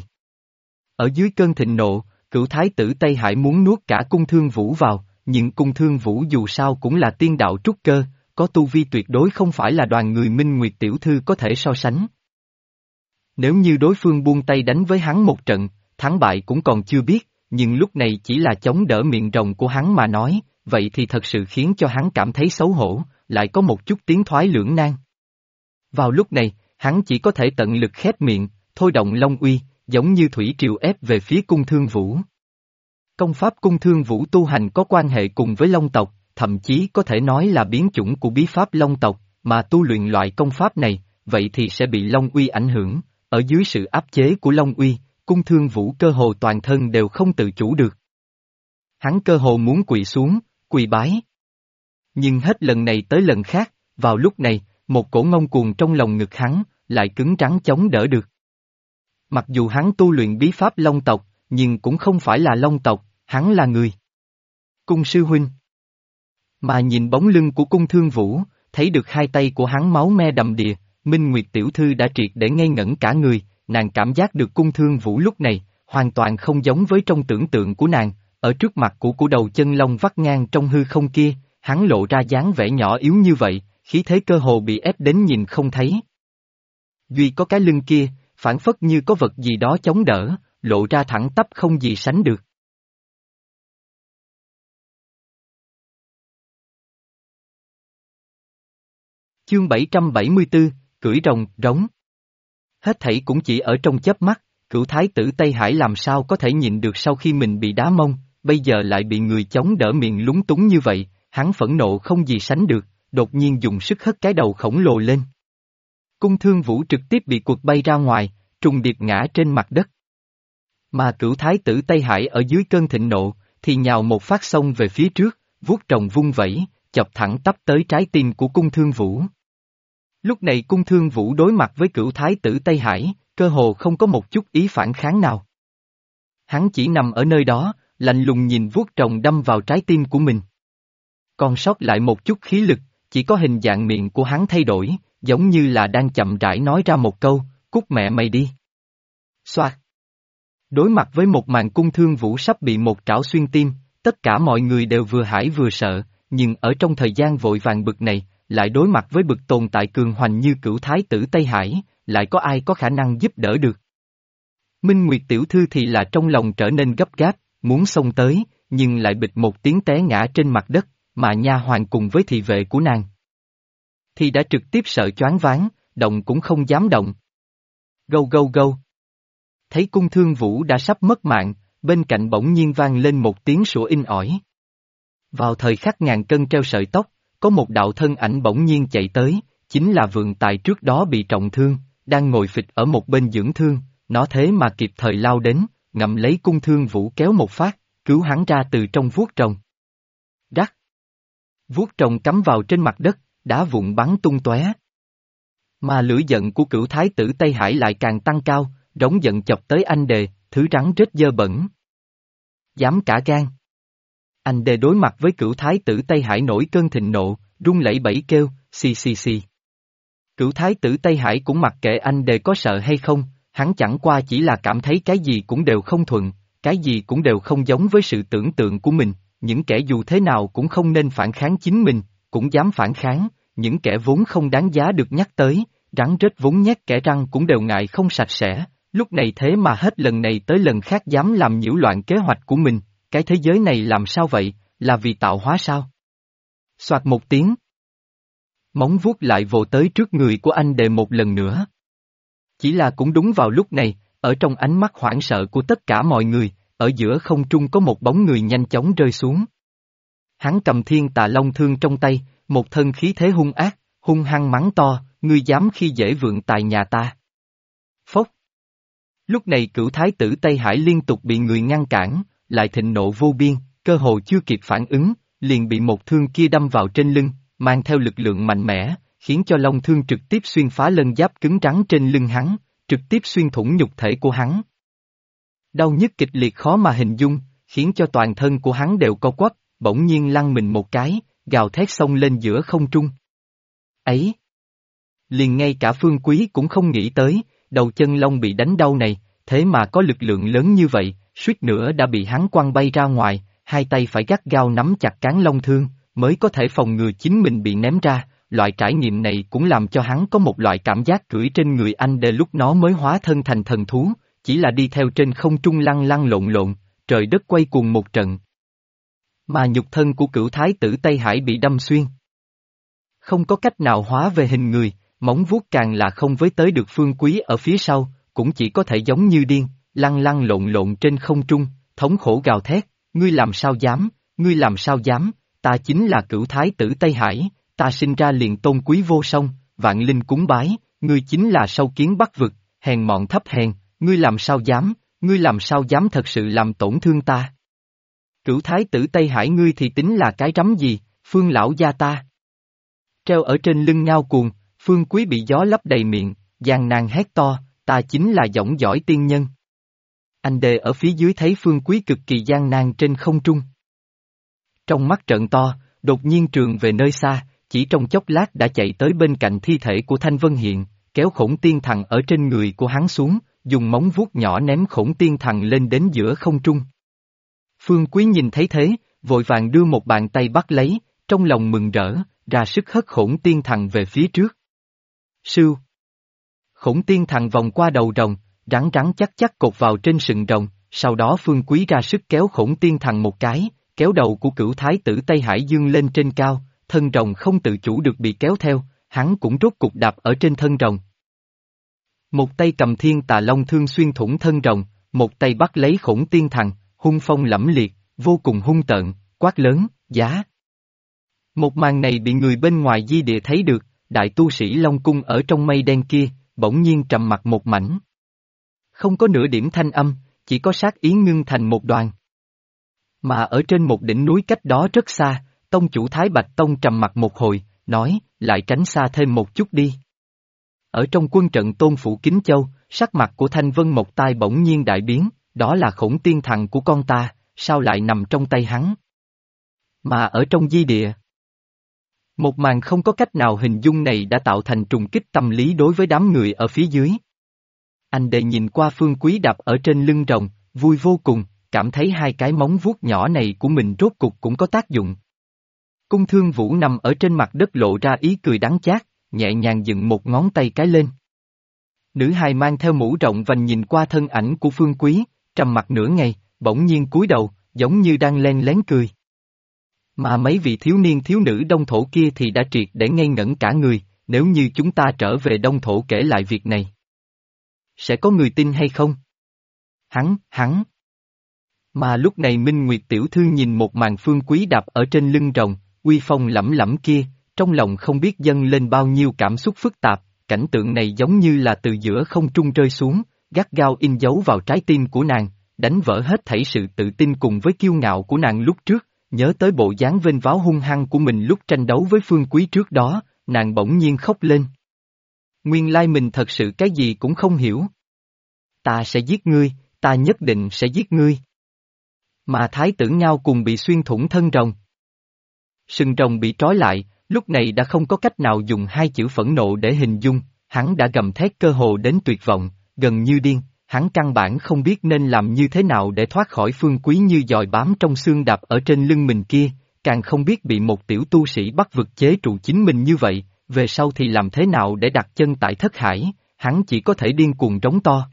Speaker 1: Ở dưới cơn thịnh nộ, cửu Thái tử Tây Hải muốn nuốt cả Cung Thương Vũ vào, nhưng Cung Thương Vũ dù sao cũng là tiên đạo trúc cơ, có tu vi tuyệt đối không phải là đoàn người Minh Nguyệt tiểu thư có thể so sánh. Nếu như đối phương buông tay đánh với hắn một trận, thắng bại cũng còn chưa biết, nhưng lúc này chỉ là chống đỡ miệng rồng của hắn mà nói, vậy thì thật sự khiến cho hắn cảm thấy xấu hổ, lại có một chút tiến thoái lưỡng nan. Vào lúc này, hắn chỉ có thể tận lực khép miệng, thôi động long uy, giống như thủy triều ép về phía Cung Thương Vũ. Công pháp cung thương vũ tu hành có quan hệ cùng với Long tộc, thậm chí có thể nói là biến chủng của bí pháp Long tộc, mà tu luyện loại công pháp này, vậy thì sẽ bị Long uy ảnh hưởng, ở dưới sự áp chế của Long uy, cung thương vũ cơ hồ toàn thân đều không tự chủ được. Hắn cơ hồ muốn quỳ xuống, quỳ bái. Nhưng hết lần này tới lần khác, vào lúc này, một cổ ngông cuồng trong lòng ngực hắn, lại cứng rắn chống đỡ được. Mặc dù hắn tu luyện bí pháp Long tộc, nhưng cũng không phải là Long tộc, hắn là người. Cung sư huynh. Mà nhìn bóng lưng của cung thương vũ, thấy được hai tay của hắn máu me đầm đìa, Minh Nguyệt tiểu thư đã triệt để ngây ngẩn cả người, nàng cảm giác được cung thương vũ lúc này, hoàn toàn không giống với trong tưởng tượng của nàng, ở trước mặt của đầu chân long vắt ngang trong hư không kia, hắn lộ ra dáng vẻ nhỏ yếu như vậy, khí thế cơ hồ bị ép đến nhìn không thấy. Duy có cái lưng kia, phảng phất như có vật gì đó chống đỡ, lộ ra thẳng tắp không gì sánh được. Chương 774, cưỡi rồng, rống. Hết thảy cũng chỉ ở trong chớp mắt, cửu thái tử Tây Hải làm sao có thể nhịn được sau khi mình bị đá mông, bây giờ lại bị người chống đỡ miệng lúng túng như vậy, hắn phẫn nộ không gì sánh được, đột nhiên dùng sức hất cái đầu khổng lồ lên. Cung thương vũ trực tiếp bị quật bay ra ngoài, trùng điệp ngã trên mặt đất. Mà cửu thái tử Tây Hải ở dưới cơn thịnh nộ, thì nhào một phát xông về phía trước, vuốt rồng vung vẩy, chọc thẳng tắp tới trái tim của cung thương vũ. Lúc này cung thương vũ đối mặt với cửu thái tử Tây Hải, cơ hồ không có một chút ý phản kháng nào. Hắn chỉ nằm ở nơi đó, lạnh lùng nhìn vuốt rồng đâm vào trái tim của mình. Còn sót lại một chút khí lực, chỉ có hình dạng miệng của hắn thay đổi, giống như là đang chậm rãi nói ra một câu, cút mẹ mày đi. Xoạt. Đối mặt với một màn cung thương vũ sắp bị một trảo xuyên tim, tất cả mọi người đều vừa hãi vừa sợ, nhưng ở trong thời gian vội vàng bực này, lại đối mặt với bực tồn tại cường hoành như cửu thái tử Tây Hải, lại có ai có khả năng giúp đỡ được. Minh Nguyệt tiểu thư thì là trong lòng trở nên gấp gáp, muốn xông tới, nhưng lại bịch một tiếng té ngã trên mặt đất, mà nha hoàn cùng với thị vệ của nàng thì đã trực tiếp sợ choáng váng, động cũng không dám động. Gâu gâu gâu. Thấy cung thương vũ đã sắp mất mạng, bên cạnh bỗng nhiên vang lên một tiếng sủa in ỏi. Vào thời khắc ngàn cân treo sợi tóc, có một đạo thân ảnh bỗng nhiên chạy tới, chính là vượng tài trước đó bị trọng thương, đang ngồi phịch ở một bên dưỡng thương, nó thế mà kịp thời lao đến, ngậm lấy cung thương vũ kéo một phát, cứu hắn ra từ trong vuốt rồng. Rắc. Vuốt rồng cắm vào trên mặt đất, đá vụn bắn tung tóe. Mà lửa giận của cửu thái tử Tây Hải lại càng tăng cao, rống giận chọc tới anh đề, thứ rắn rết dơ bẩn. Dám cả gan. Anh đề đối mặt với cửu thái tử Tây Hải nổi cơn thịnh nộ, run lẩy bẩy kêu, xì xì xì. Cửu thái tử Tây Hải cũng mặc kệ anh đề có sợ hay không, hắn chẳng qua chỉ là cảm thấy cái gì cũng đều không thuận, cái gì cũng đều không giống với sự tưởng tượng của mình, những kẻ dù thế nào cũng không nên phản kháng chính mình, cũng dám phản kháng, những kẻ vốn không đáng giá được nhắc tới, rắn rết vốn nhét kẻ răng cũng đều ngại không sạch sẽ, lúc này thế mà hết lần này tới lần khác dám làm nhiễu loạn kế hoạch của mình, cái thế giới này làm sao vậy, là vì tạo hóa sao? Soạt một tiếng. Móng vuốt lại vồ tới trước người của anh đề một lần nữa. Chỉ là cũng đúng vào lúc này, ở trong ánh mắt hoảng sợ của tất cả mọi người, ở giữa không trung có một bóng người nhanh chóng rơi xuống. Hắn cầm thiên tà long thương trong tay, một thân khí thế hung ác, hung hăng mắng to, ngươi dám khi dễ vượng tài nhà ta. Phốc. Lúc này cửu thái tử Tây Hải liên tục bị người ngăn cản, lại thịnh nộ vô biên, cơ hồ chưa kịp phản ứng, liền bị một thương kia đâm vào trên lưng, mang theo lực lượng mạnh mẽ, khiến cho long thương trực tiếp xuyên phá lân giáp cứng rắn trên lưng hắn, trực tiếp xuyên thủng nhục thể của hắn. Đau nhức kịch liệt khó mà hình dung, khiến cho toàn thân của hắn đều co quắp, bỗng nhiên lăn mình một cái, gào thét xông lên giữa không trung. Ấy! Liền ngay cả Phương Quý cũng không nghĩ tới, đầu chân long bị đánh đau này, thế mà có lực lượng lớn như vậy, suýt nữa đã bị hắn quăng bay ra ngoài, hai tay phải gắt gao nắm chặt cán long thương, mới có thể phòng ngừa chính mình bị ném ra. Loại trải nghiệm này cũng làm cho hắn có một loại cảm giác cưỡi trên người anh đề lúc nó mới hóa thân thành thần thú, chỉ là đi theo trên không trung lăn lăn lộn lộn, trời đất quay cuồng một trận. Mà nhục thân của cửu thái tử Tây Hải bị đâm xuyên. Không có cách nào hóa về hình người, móng vuốt càng là không với tới được Phương Quý ở phía sau, cũng chỉ có thể giống như điên, lăn lăn lộn lộn trên không trung, thống khổ gào thét, ngươi làm sao dám, ngươi làm sao dám, ta chính là Cửu Thái tử Tây Hải, ta sinh ra liền tôn quý vô song, vạn linh cúng bái, ngươi chính là sâu kiến Bắc vực, hèn mọn thấp hèn, ngươi làm sao dám thật sự làm tổn thương ta. Cửu Thái tử Tây Hải ngươi thì tính là cái rắm gì, Phương lão gia ta. Treo ở trên lưng ngao cuồng, Phương Quý bị gió lấp đầy miệng, gian nan hét to, ta chính là dõng dõi tiên nhân. Anh đề ở phía dưới thấy Phương Quý cực kỳ gian nan trên không trung. Trong mắt trợn to, đột nhiên trường về nơi xa, chỉ trong chốc lát đã chạy tới bên cạnh thi thể của Thanh Vân Hiện, kéo Khổng Tiên Thần ở trên người của hắn xuống, dùng móng vuốt nhỏ ném Khổng Tiên Thần lên đến giữa không trung. Phương Quý nhìn thấy thế, vội vàng đưa một bàn tay bắt lấy, trong lòng mừng rỡ, ra sức hất Khổng Tiên Thần về phía trước. Sưu. Khổng Tiên Thần vòng qua đầu rồng, rắn rắn chắc chắc cột vào trên sừng rồng, sau đó Phương Quý ra sức kéo Khổng Tiên Thần một cái, kéo đầu của Cửu Thái tử Tây Hải dương lên trên cao, thân rồng không tự chủ được bị kéo theo, hắn cũng rốt cục đạp ở trên thân rồng. Một tay cầm Thiên Tà Long thương xuyên thủng thân rồng, một tay bắt lấy Khổng Tiên Thần, hung phong lẫm liệt, vô cùng hung tợn, quát lớn, giá. Một màn này bị người bên ngoài di địa thấy được, đại tu sĩ Long Cung ở trong mây đen kia, bỗng nhiên trầm mặc một mảnh. Không có nửa điểm thanh âm, chỉ có sát ý ngưng thành một đoàn. Mà ở trên một đỉnh núi cách đó rất xa, tông chủ Thái Bạch Tông trầm mặc một hồi, nói, lại tránh xa thêm một chút đi. Ở trong quân trận Tôn Phủ Kính Châu, sắc mặt của Thanh Vân Mộc Tai bỗng nhiên đại biến, đó là Khổng Tiên Thần của con ta, sao lại nằm trong tay hắn? Mà ở trong di địa, một màn không có cách nào hình dung này đã tạo thành trùng kích tâm lý đối với đám người ở phía dưới. Anh đệ nhìn qua Phương Quý đạp ở trên lưng rồng, vui vô cùng, cảm thấy hai cái móng vuốt nhỏ này của mình rốt cục cũng có tác dụng. Cung Thương Vũ nằm ở trên mặt đất lộ ra ý cười đắng chát, nhẹ nhàng dựng một ngón tay cái lên. Nữ hài mang theo mũ rộng vành nhìn qua thân ảnh của Phương Quý, trầm mặt nửa ngày, bỗng nhiên cúi đầu, giống như đang len lén cười. Mà mấy vị thiếu niên thiếu nữ Đông Thổ kia thì đã triệt để ngây ngẩn cả người, nếu như chúng ta trở về Đông Thổ kể lại việc này. Sẽ có người tin hay không? Hắn. Mà lúc này Minh Nguyệt tiểu thư nhìn một màn Phương Quý đạp ở trên lưng rồng, uy phong lẫm lẫm kia, trong lòng không biết dâng lên bao nhiêu cảm xúc phức tạp, cảnh tượng này giống như là từ giữa không trung rơi xuống, gắt gao in dấu vào trái tim của nàng, đánh vỡ hết thảy sự tự tin cùng với kiêu ngạo của nàng lúc trước, nhớ tới bộ dáng vênh váo hung hăng của mình lúc tranh đấu với Phương Quý trước đó, nàng bỗng nhiên khóc lên. Nguyên lai mình thật sự cái gì cũng không hiểu. Ta sẽ giết ngươi, ta nhất định sẽ giết ngươi. Mà thái tử Ngao cùng bị xuyên thủng thân rồng. Sừng rồng bị trói lại, lúc này đã không có cách nào dùng hai chữ phẫn nộ để hình dung, hắn đã gầm thét cơ hồ đến tuyệt vọng, gần như điên, hắn căn bản không biết nên làm như thế nào để thoát khỏi Phương Quý như dòi bám trong xương đạp ở trên lưng mình kia, càng không biết bị một tiểu tu sĩ Bắc vực chế trụ chính mình như vậy, về sau thì làm thế nào để đặt chân tại thất hải, hắn chỉ có thể điên cuồng rống to.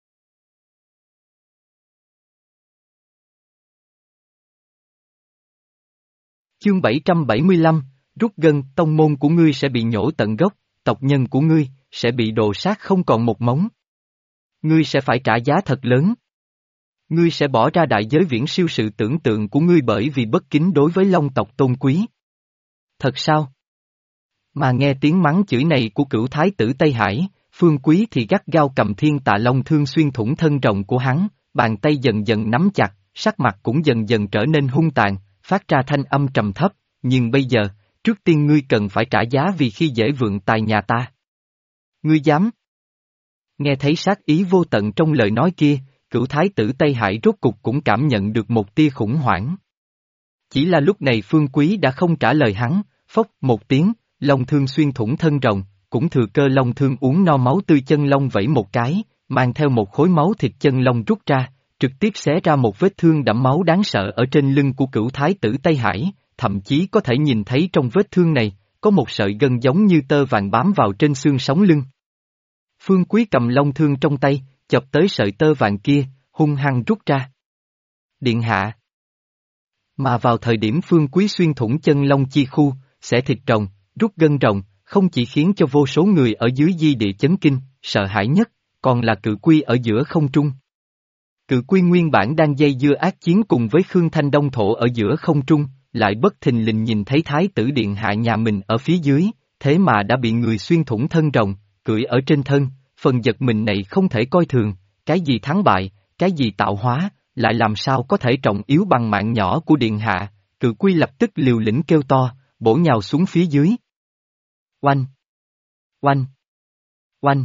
Speaker 1: Chương 775, rút gân, tông môn của ngươi sẽ bị nhổ tận gốc, tộc nhân của ngươi sẽ bị đồ sát không còn một móng. Ngươi sẽ phải trả giá thật lớn. Ngươi sẽ bỏ ra đại giới viễn siêu sự tưởng tượng của ngươi bởi vì bất kính đối với Long tộc tôn quý. Thật sao? Mà nghe tiếng mắng chửi này của Cửu Thái tử Tây Hải, Phương Quý thì gắt gao cầm Thiên Tà Long thương xuyên thủng thân rồng của hắn, bàn tay dần dần nắm chặt, sắc mặt cũng dần dần trở nên hung tàn, phát ra thanh âm trầm thấp, nhưng bây giờ, trước tiên ngươi cần phải trả giá vì khi dễ vượng tài nhà ta. Ngươi dám? Nghe thấy sát ý vô tận trong lời nói kia, Cửu Thái tử Tây Hải rốt cục cũng cảm nhận được một tia khủng hoảng. Chỉ là lúc này Phương Quý đã không trả lời hắn, phốc một tiếng, long thương xuyên thủng thân rồng, cũng thừa cơ long thương uống no máu tươi chân long vẫy một cái, mang theo một khối máu thịt chân long rút ra, trực tiếp xé ra một vết thương đẫm máu đáng sợ ở trên lưng của Cửu Thái tử Tây Hải, thậm chí có thể nhìn thấy trong vết thương này, có một sợi gân giống như tơ vàng bám vào trên xương sống lưng. Phương Quý cầm long thương trong tay, chộp tới sợi tơ vàng kia, hung hăng rút ra. Điện hạ. Mà vào thời điểm Phương Quý xuyên thủng chân long chi khu, xẻ thịt rồng, rút gân rồng, không chỉ khiến cho vô số người ở dưới di địa chấn kinh, sợ hãi nhất, còn là cự quy ở giữa không trung. Cự quy nguyên bản đang dây dưa ác chiến cùng với Khương Thanh Đông Thổ ở giữa không trung, lại bất thình lình nhìn thấy Thái tử điện hạ nhà mình ở phía dưới, thế mà đã bị người xuyên thủng thân rồng, cưỡi ở trên thân, phần giật mình này không thể coi thường, cái gì thắng bại, cái gì tạo hóa, lại làm sao có thể trọng yếu bằng mạng nhỏ của điện hạ, cự quy lập tức liều lĩnh kêu to, bổ nhào xuống phía dưới. Oanh! Oanh! Oanh!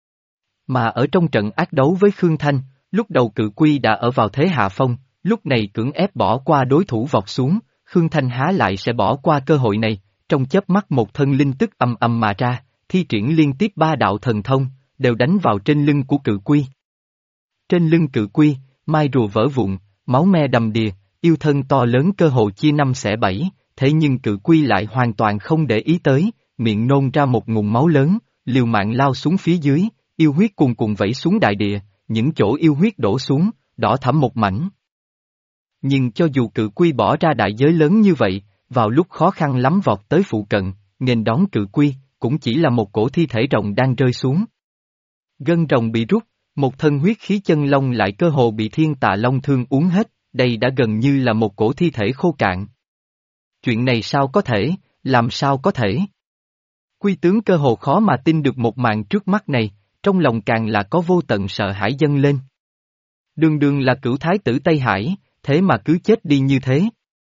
Speaker 1: Mà ở trong trận ác đấu với Khương Thanh, lúc đầu cự quy đã ở vào thế hạ phong, lúc này cưỡng ép bỏ qua đối thủ vọt xuống, Khương Thanh há lại sẽ bỏ qua cơ hội này, trong chớp mắt một thân linh tức ầm ầm mà ra, thi triển liên tiếp 3 đạo thần thông, đều đánh vào trên lưng của cự quy. Trên lưng cự quy, mai rùa vỡ vụn, máu me đầm đìa, yêu thân to lớn cơ hồ chia 5 xẻ 7, thế nhưng cự quy lại hoàn toàn không để ý tới, miệng nôn ra một ngụm máu lớn, liều mạng lao xuống phía dưới, yêu huyết cuồn cuộn vẩy xuống đại địa, những chỗ yêu huyết đổ xuống, đỏ thẫm một mảnh. Nhưng cho dù cự quy bỏ ra đại giới lớn như vậy, vào lúc khó khăn lắm vọt tới phụ cận, nghênh đón cự quy, cũng chỉ là một cổ thi thể rồng đang rơi xuống. Gân rồng bị rút, một thân huyết khí chân long lại cơ hồ bị thiên tà long thương uống hết, đây đã gần như là một cổ thi thể khô cạn. Chuyện này sao có thể, làm sao có thể? Quy tướng cơ hồ khó mà tin được một màn trước mắt này, trong lòng càng là có vô tận sợ hãi dâng lên. Đường đường là cửu thái tử Tây Hải, thế mà cứ chết đi như thế.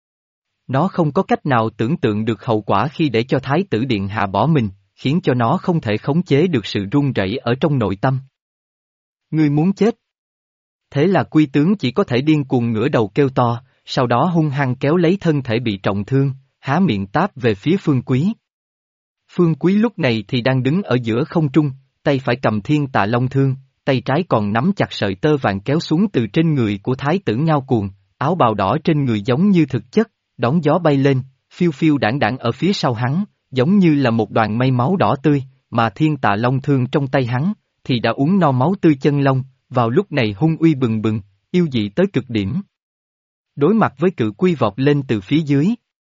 Speaker 1: Nó không có cách nào tưởng tượng được hậu quả khi để cho thái tử điện hạ bỏ mình, khiến cho nó không thể khống chế được sự run rẩy ở trong nội tâm. Ngươi muốn chết. Thế là quy tướng chỉ có thể điên cuồng ngửa đầu kêu to, sau đó hung hăng kéo lấy thân thể bị trọng thương, há miệng táp về phía Phương Quý. Phương Quý lúc này thì đang đứng ở giữa không trung, tay phải cầm thiên tà long thương, tay trái còn nắm chặt sợi tơ vàng kéo xuống từ trên người của thái tử Ngao Cuồng, áo bào đỏ trên người giống như thực chất, đón gió bay lên, phiêu phiêu đãng đãng ở phía sau hắn, giống như là một đoàn mây máu đỏ tươi, mà thiên tà long thương trong tay hắn, thì đã uống no máu tươi chân long, vào lúc này hung uy bừng bừng, yêu dị tới cực điểm. Đối mặt với cự quy vọt lên từ phía dưới.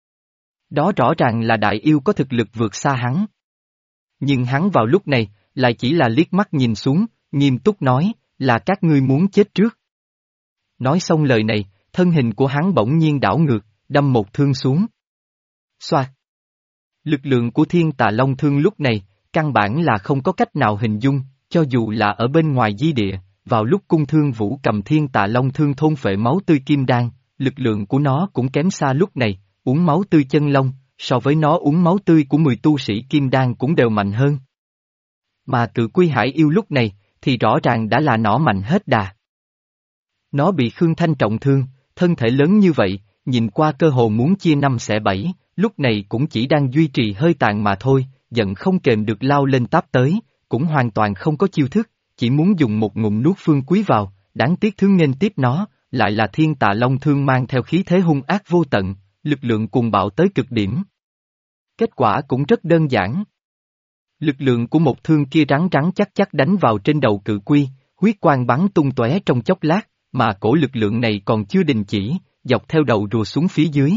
Speaker 1: Đó rõ ràng là đại yêu có thực lực vượt xa hắn. Nhưng hắn vào lúc này, lại chỉ là liếc mắt nhìn xuống, nghiêm túc nói, là các ngươi muốn chết trước. Nói xong lời này, thân hình của hắn bỗng nhiên đảo ngược, đâm một thương xuống. Xoạt. Lực lượng của thiên tà long thương lúc này, căn bản là không có cách nào hình dung, cho dù là ở bên ngoài di địa, vào lúc cung thương vũ cầm thiên tà long thương thôn phệ máu tươi kim đan, lực lượng của nó cũng kém xa lúc này, uống máu tươi chân long, so với nó uống máu tươi của 10 tu sĩ kim đan cũng đều mạnh hơn. Mà cự quy hải yêu lúc này, thì rõ ràng đã là nỏ mạnh hết đà. Nó bị Khương Thanh trọng thương, thân thể lớn như vậy, nhìn qua cơ hồ muốn chia 5 xẻ 7, lúc này cũng chỉ đang duy trì hơi tàn mà thôi, giận không kềm được lao lên táp tới, cũng hoàn toàn không có chiêu thức, chỉ muốn dùng một ngụm nuốt Phương Quý vào, đáng tiếc thứ nghênh tiếp nó, lại là thiên tà long thương mang theo khí thế hung ác vô tận, lực lượng cuồng bạo tới cực điểm. Kết quả cũng rất đơn giản. Lực lượng của một thương kia rắn rắn chắc chắc đánh vào trên đầu cự quy, huyết quang bắn tung tóe trong chốc lát, mà cổ lực lượng này còn chưa đình chỉ, dọc theo đầu rùa xuống phía dưới.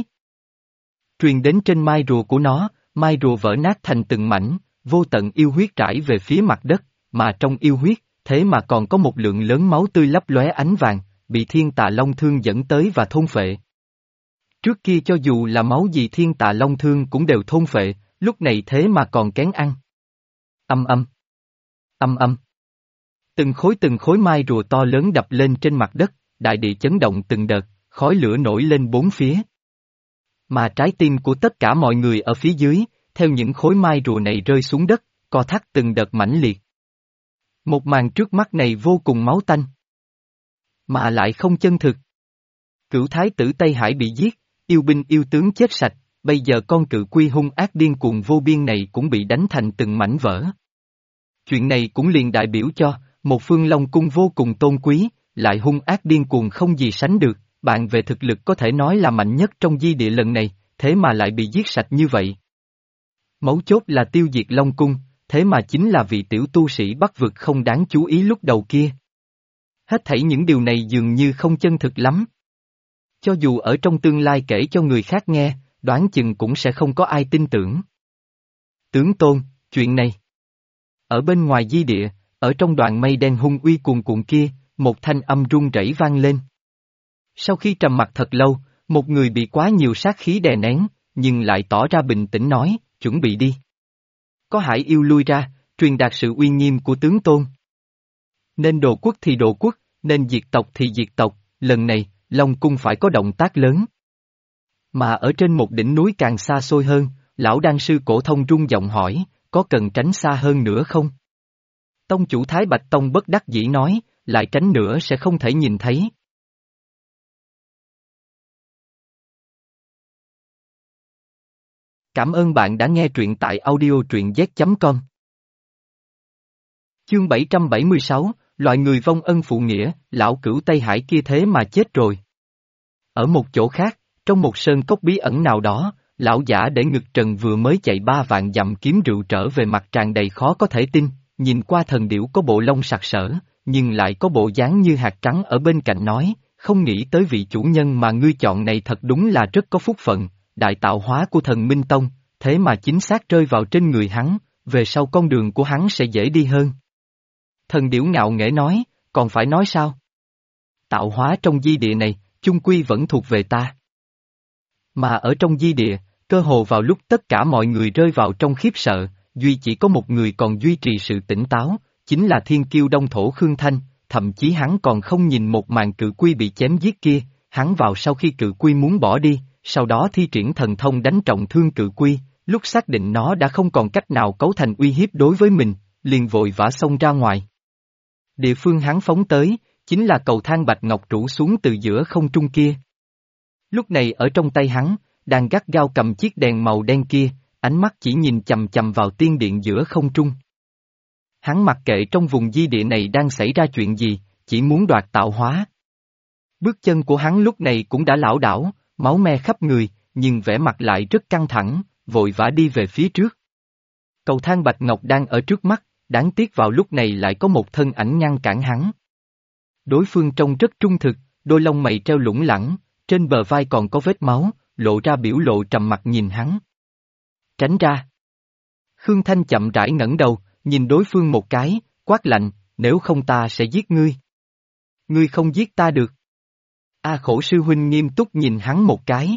Speaker 1: Truyền đến trên mai rùa của nó, mai rùa vỡ nát thành từng mảnh, vô tận yêu huyết trải về phía mặt đất, mà trong yêu huyết, thế mà còn có một lượng lớn máu tươi lấp lóe ánh vàng, bị thiên tà long thương dẫn tới và thôn phệ. Trước kia cho dù là máu gì thiên tà long thương cũng đều thôn phệ, lúc này thế mà còn kén ăn. Âm âm. Âm âm. Từng khối mai rùa to lớn đập lên trên mặt đất, đại địa chấn động từng đợt, khói lửa nổi lên bốn phía. Mà trái tim của tất cả mọi người ở phía dưới, theo những khối mai rùa này rơi xuống đất, co thắt từng đợt mãnh liệt. Một màn trước mắt này vô cùng máu tanh. Mà lại không chân thực. Cửu thái tử Tây Hải bị giết, yêu binh yêu tướng chết sạch, bây giờ con cự quy hung ác điên cuồng vô biên này cũng bị đánh thành từng mảnh vỡ. Chuyện này cũng liền đại biểu cho, một phương Long cung vô cùng tôn quý, lại hung ác điên cuồng không gì sánh được, bạn về thực lực có thể nói là mạnh nhất trong di địa lần này, thế mà lại bị giết sạch như vậy. Mấu chốt là tiêu diệt Long cung, thế mà chính là vị tiểu tu sĩ Bắc vực không đáng chú ý lúc đầu kia. Hết thảy những điều này dường như không chân thực lắm. Cho dù ở trong tương lai kể cho người khác nghe, đoán chừng cũng sẽ không có ai tin tưởng. Tướng Tôn, chuyện này. Ở bên ngoài di địa, ở trong đoàn mây đen hung uy cuồn cuộn kia, một thanh âm run rẩy vang lên. Sau khi trầm mặc thật lâu, một người bị quá nhiều sát khí đè nén, nhưng lại tỏ ra bình tĩnh nói, chuẩn bị đi. Có Hải yêu lui ra, truyền đạt sự uy nghiêm của tướng tôn. Nên đồ quốc thì đồ quốc, nên diệt tộc thì diệt tộc, lần này, Long Cung phải có động tác lớn. Mà ở trên một đỉnh núi càng xa xôi hơn, lão đan sư Cổ Thông rung giọng hỏi, có cần tránh xa hơn nữa không? Tông chủ Thái Bạch Tông bất đắc dĩ nói, lại tránh nữa sẽ không thể nhìn thấy. Cảm ơn bạn đã nghe truyện tại audio truyện z.com. Chương 776, loại người vong ân phụ nghĩa, lão cửu Tây Hải kia thế mà chết rồi. Ở một chỗ khác, trong một sơn cốc bí ẩn nào đó, lão giả để ngực trần vừa mới chạy 3 vạn dặm kiếm rượu trở về mặt tràn đầy khó có thể tin, nhìn qua thần điểu có bộ lông sặc sỡ, nhưng lại có bộ dáng như hạt trắng ở bên cạnh nói, không nghĩ tới vị chủ nhân mà ngươi chọn này thật đúng là rất có phúc phận, đại tạo hóa của thần Minh Tông, thế mà chính xác rơi vào trên người hắn, về sau con đường của hắn sẽ dễ đi hơn. Thần điểu ngạo nghễ nói, còn phải nói sao? Tạo hóa trong di địa này, chung quy vẫn thuộc về ta. Mà ở trong di địa, cơ hồ vào lúc tất cả mọi người rơi vào trong khiếp sợ, duy chỉ có một người còn duy trì sự tỉnh táo, chính là thiên kiêu đông thổ Khương Thanh, thậm chí hắn còn không nhìn một màn cự quy bị chém giết kia, hắn vào sau khi cự quy muốn bỏ đi, sau đó thi triển thần thông đánh trọng thương cự quy, lúc xác định nó đã không còn cách nào cấu thành uy hiếp đối với mình, liền vội vã xông ra ngoài. Địa phương hắn phóng tới, chính là cầu thang bạch ngọc rủ xuống từ giữa không trung kia. Lúc này ở trong tay hắn, đang gắt gao cầm chiếc đèn màu đen kia, ánh mắt chỉ nhìn chầm chầm vào tiên điện giữa không trung. Hắn mặc kệ trong vùng di địa này đang xảy ra chuyện gì, chỉ muốn đoạt tạo hóa. Bước chân của hắn lúc này cũng đã lảo đảo, máu me khắp người, nhưng vẻ mặt lại rất căng thẳng, vội vã đi về phía trước. Cầu thang bạch ngọc đang ở trước mắt, đáng tiếc vào lúc này lại có một thân ảnh ngăn cản hắn. Đối phương trông rất trung thực, đôi lông mày treo lủng lẳng, trên bờ vai còn có vết máu, lộ ra biểu lộ trầm mặc nhìn hắn. Tránh ra. Khương Thanh chậm rãi ngẩng đầu, nhìn đối phương một cái, quát lạnh, nếu không ta sẽ giết ngươi. Ngươi không giết ta được. A Khổ sư huynh nghiêm túc nhìn hắn một cái.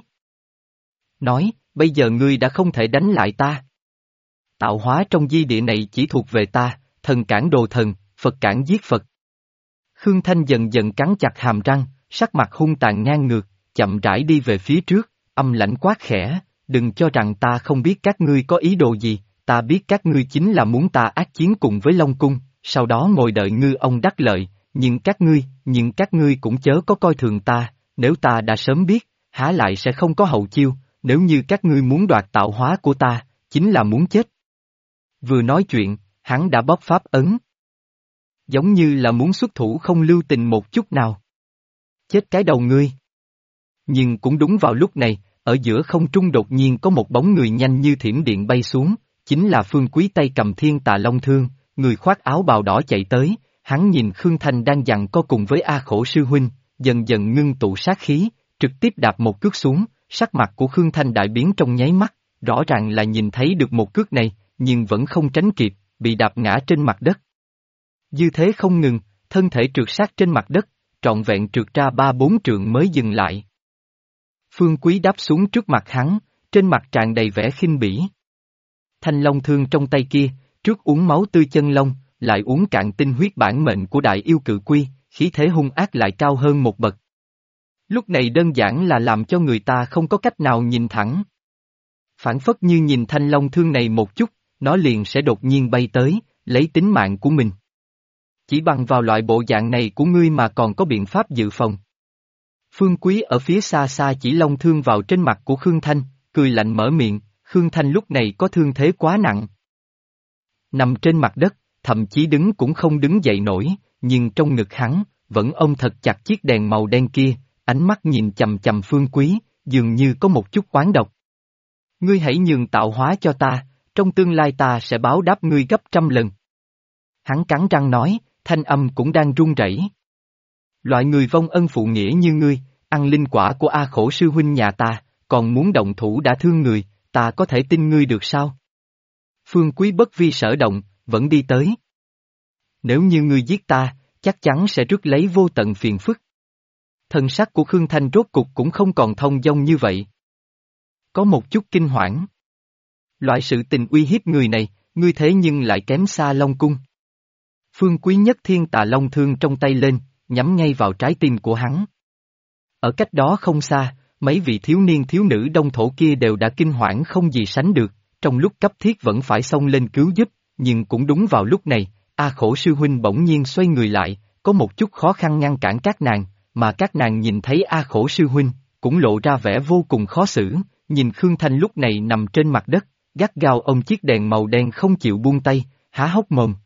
Speaker 1: Nói, bây giờ ngươi đã không thể đánh lại ta. Tạo hóa trong di địa này chỉ thuộc về ta, thần cản đồ thần, Phật cản giết Phật. Khương Thanh dần dần cắn chặt hàm răng, sắc mặt hung tàn ngang ngược, chậm rãi đi về phía trước, âm lãnh quát khẽ, đừng cho rằng ta không biết các ngươi có ý đồ gì, ta biết các ngươi chính là muốn ta ác chiến cùng với Long Cung, sau đó ngồi đợi ngư ông đắc lợi, nhưng các ngươi cũng chớ có coi thường ta, nếu ta đã sớm biết, há lại sẽ không có hậu chiêu, nếu như các ngươi muốn đoạt tạo hóa của ta, chính là muốn chết. Vừa nói chuyện, hắn đã bóp pháp ấn. Giống như là muốn xuất thủ không lưu tình một chút nào. Chết cái đầu ngươi. Nhưng cũng đúng vào lúc này, ở giữa không trung đột nhiên có một bóng người nhanh như thiểm điện bay xuống, chính là Phương Quý tay cầm Thiên Tà Long Thương, người khoác áo bào đỏ chạy tới, hắn nhìn Khương Thanh đang giằng co cùng với A Khổ sư huynh, dần dần ngưng tụ sát khí, trực tiếp đạp một cước xuống, sắc mặt của Khương Thanh đại biến trong nháy mắt, rõ ràng là nhìn thấy được một cước này, nhưng vẫn không tránh kịp, bị đạp ngã trên mặt đất. Dư thế không ngừng, thân thể trượt sát trên mặt đất, trọn vẹn trượt ra 3-4 trượng mới dừng lại. Phương Quý đáp xuống trước mặt hắn, trên mặt tràn đầy vẻ khinh bỉ. Thanh long thương trong tay kia, trước uống máu tươi chân long, lại uống cạn tinh huyết bản mệnh của đại yêu cự quy, khí thế hung ác lại cao hơn một bậc. Lúc này đơn giản là làm cho người ta không có cách nào nhìn thẳng. Phản phất như nhìn thanh long thương này một chút, nó liền sẽ đột nhiên bay tới, lấy tính mạng của mình. Chỉ bằng vào loại bộ dạng này của ngươi mà còn có biện pháp dự phòng. Phương Quý ở phía xa xa chỉ long thương vào trên mặt của Khương Thanh, cười lạnh mở miệng, Khương Thanh lúc này có thương thế quá nặng. Nằm trên mặt đất, thậm chí đứng cũng không đứng dậy nổi, nhưng trong ngực hắn, vẫn ôm thật chặt chiếc đèn màu đen kia, ánh mắt nhìn chầm chầm Phương Quý, dường như có một chút oán độc. Ngươi hãy nhường tạo hóa cho ta, trong tương lai ta sẽ báo đáp ngươi gấp 100 lần. Hắn cắn răng nói, thanh âm cũng đang run rẩy. Loại người vong ân phụ nghĩa như ngươi, ăn linh quả của A Khổ sư huynh nhà ta, còn muốn động thủ đã thương người, ta có thể tin ngươi được sao? Phương Quý bất vi sở động, vẫn đi tới. Nếu như ngươi giết ta, chắc chắn sẽ rước lấy vô tận phiền phức. Thần sắc của Khương Thanh rốt cục cũng không còn thông dong như vậy. Có một chút kinh hoảng. Loại sự tình uy hiếp người này, ngươi thế nhưng lại kém xa Long Cung. Phương Quý nhất thiên tà long thương trong tay lên, nhắm ngay vào trái tim của hắn. Ở cách đó không xa, mấy vị thiếu niên thiếu nữ đông thổ kia đều đã kinh hoảng không gì sánh được, trong lúc cấp thiết vẫn phải xông lên cứu giúp, nhưng cũng đúng vào lúc này, A Khổ sư huynh bỗng nhiên xoay người lại, có một chút khó khăn ngăn cản các nàng, mà các nàng nhìn thấy A Khổ sư huynh, cũng lộ ra vẻ vô cùng khó xử, nhìn Khương Thanh lúc này nằm trên mặt đất, gắt gao ôm chiếc đèn màu đen không chịu buông tay, há hốc mồm.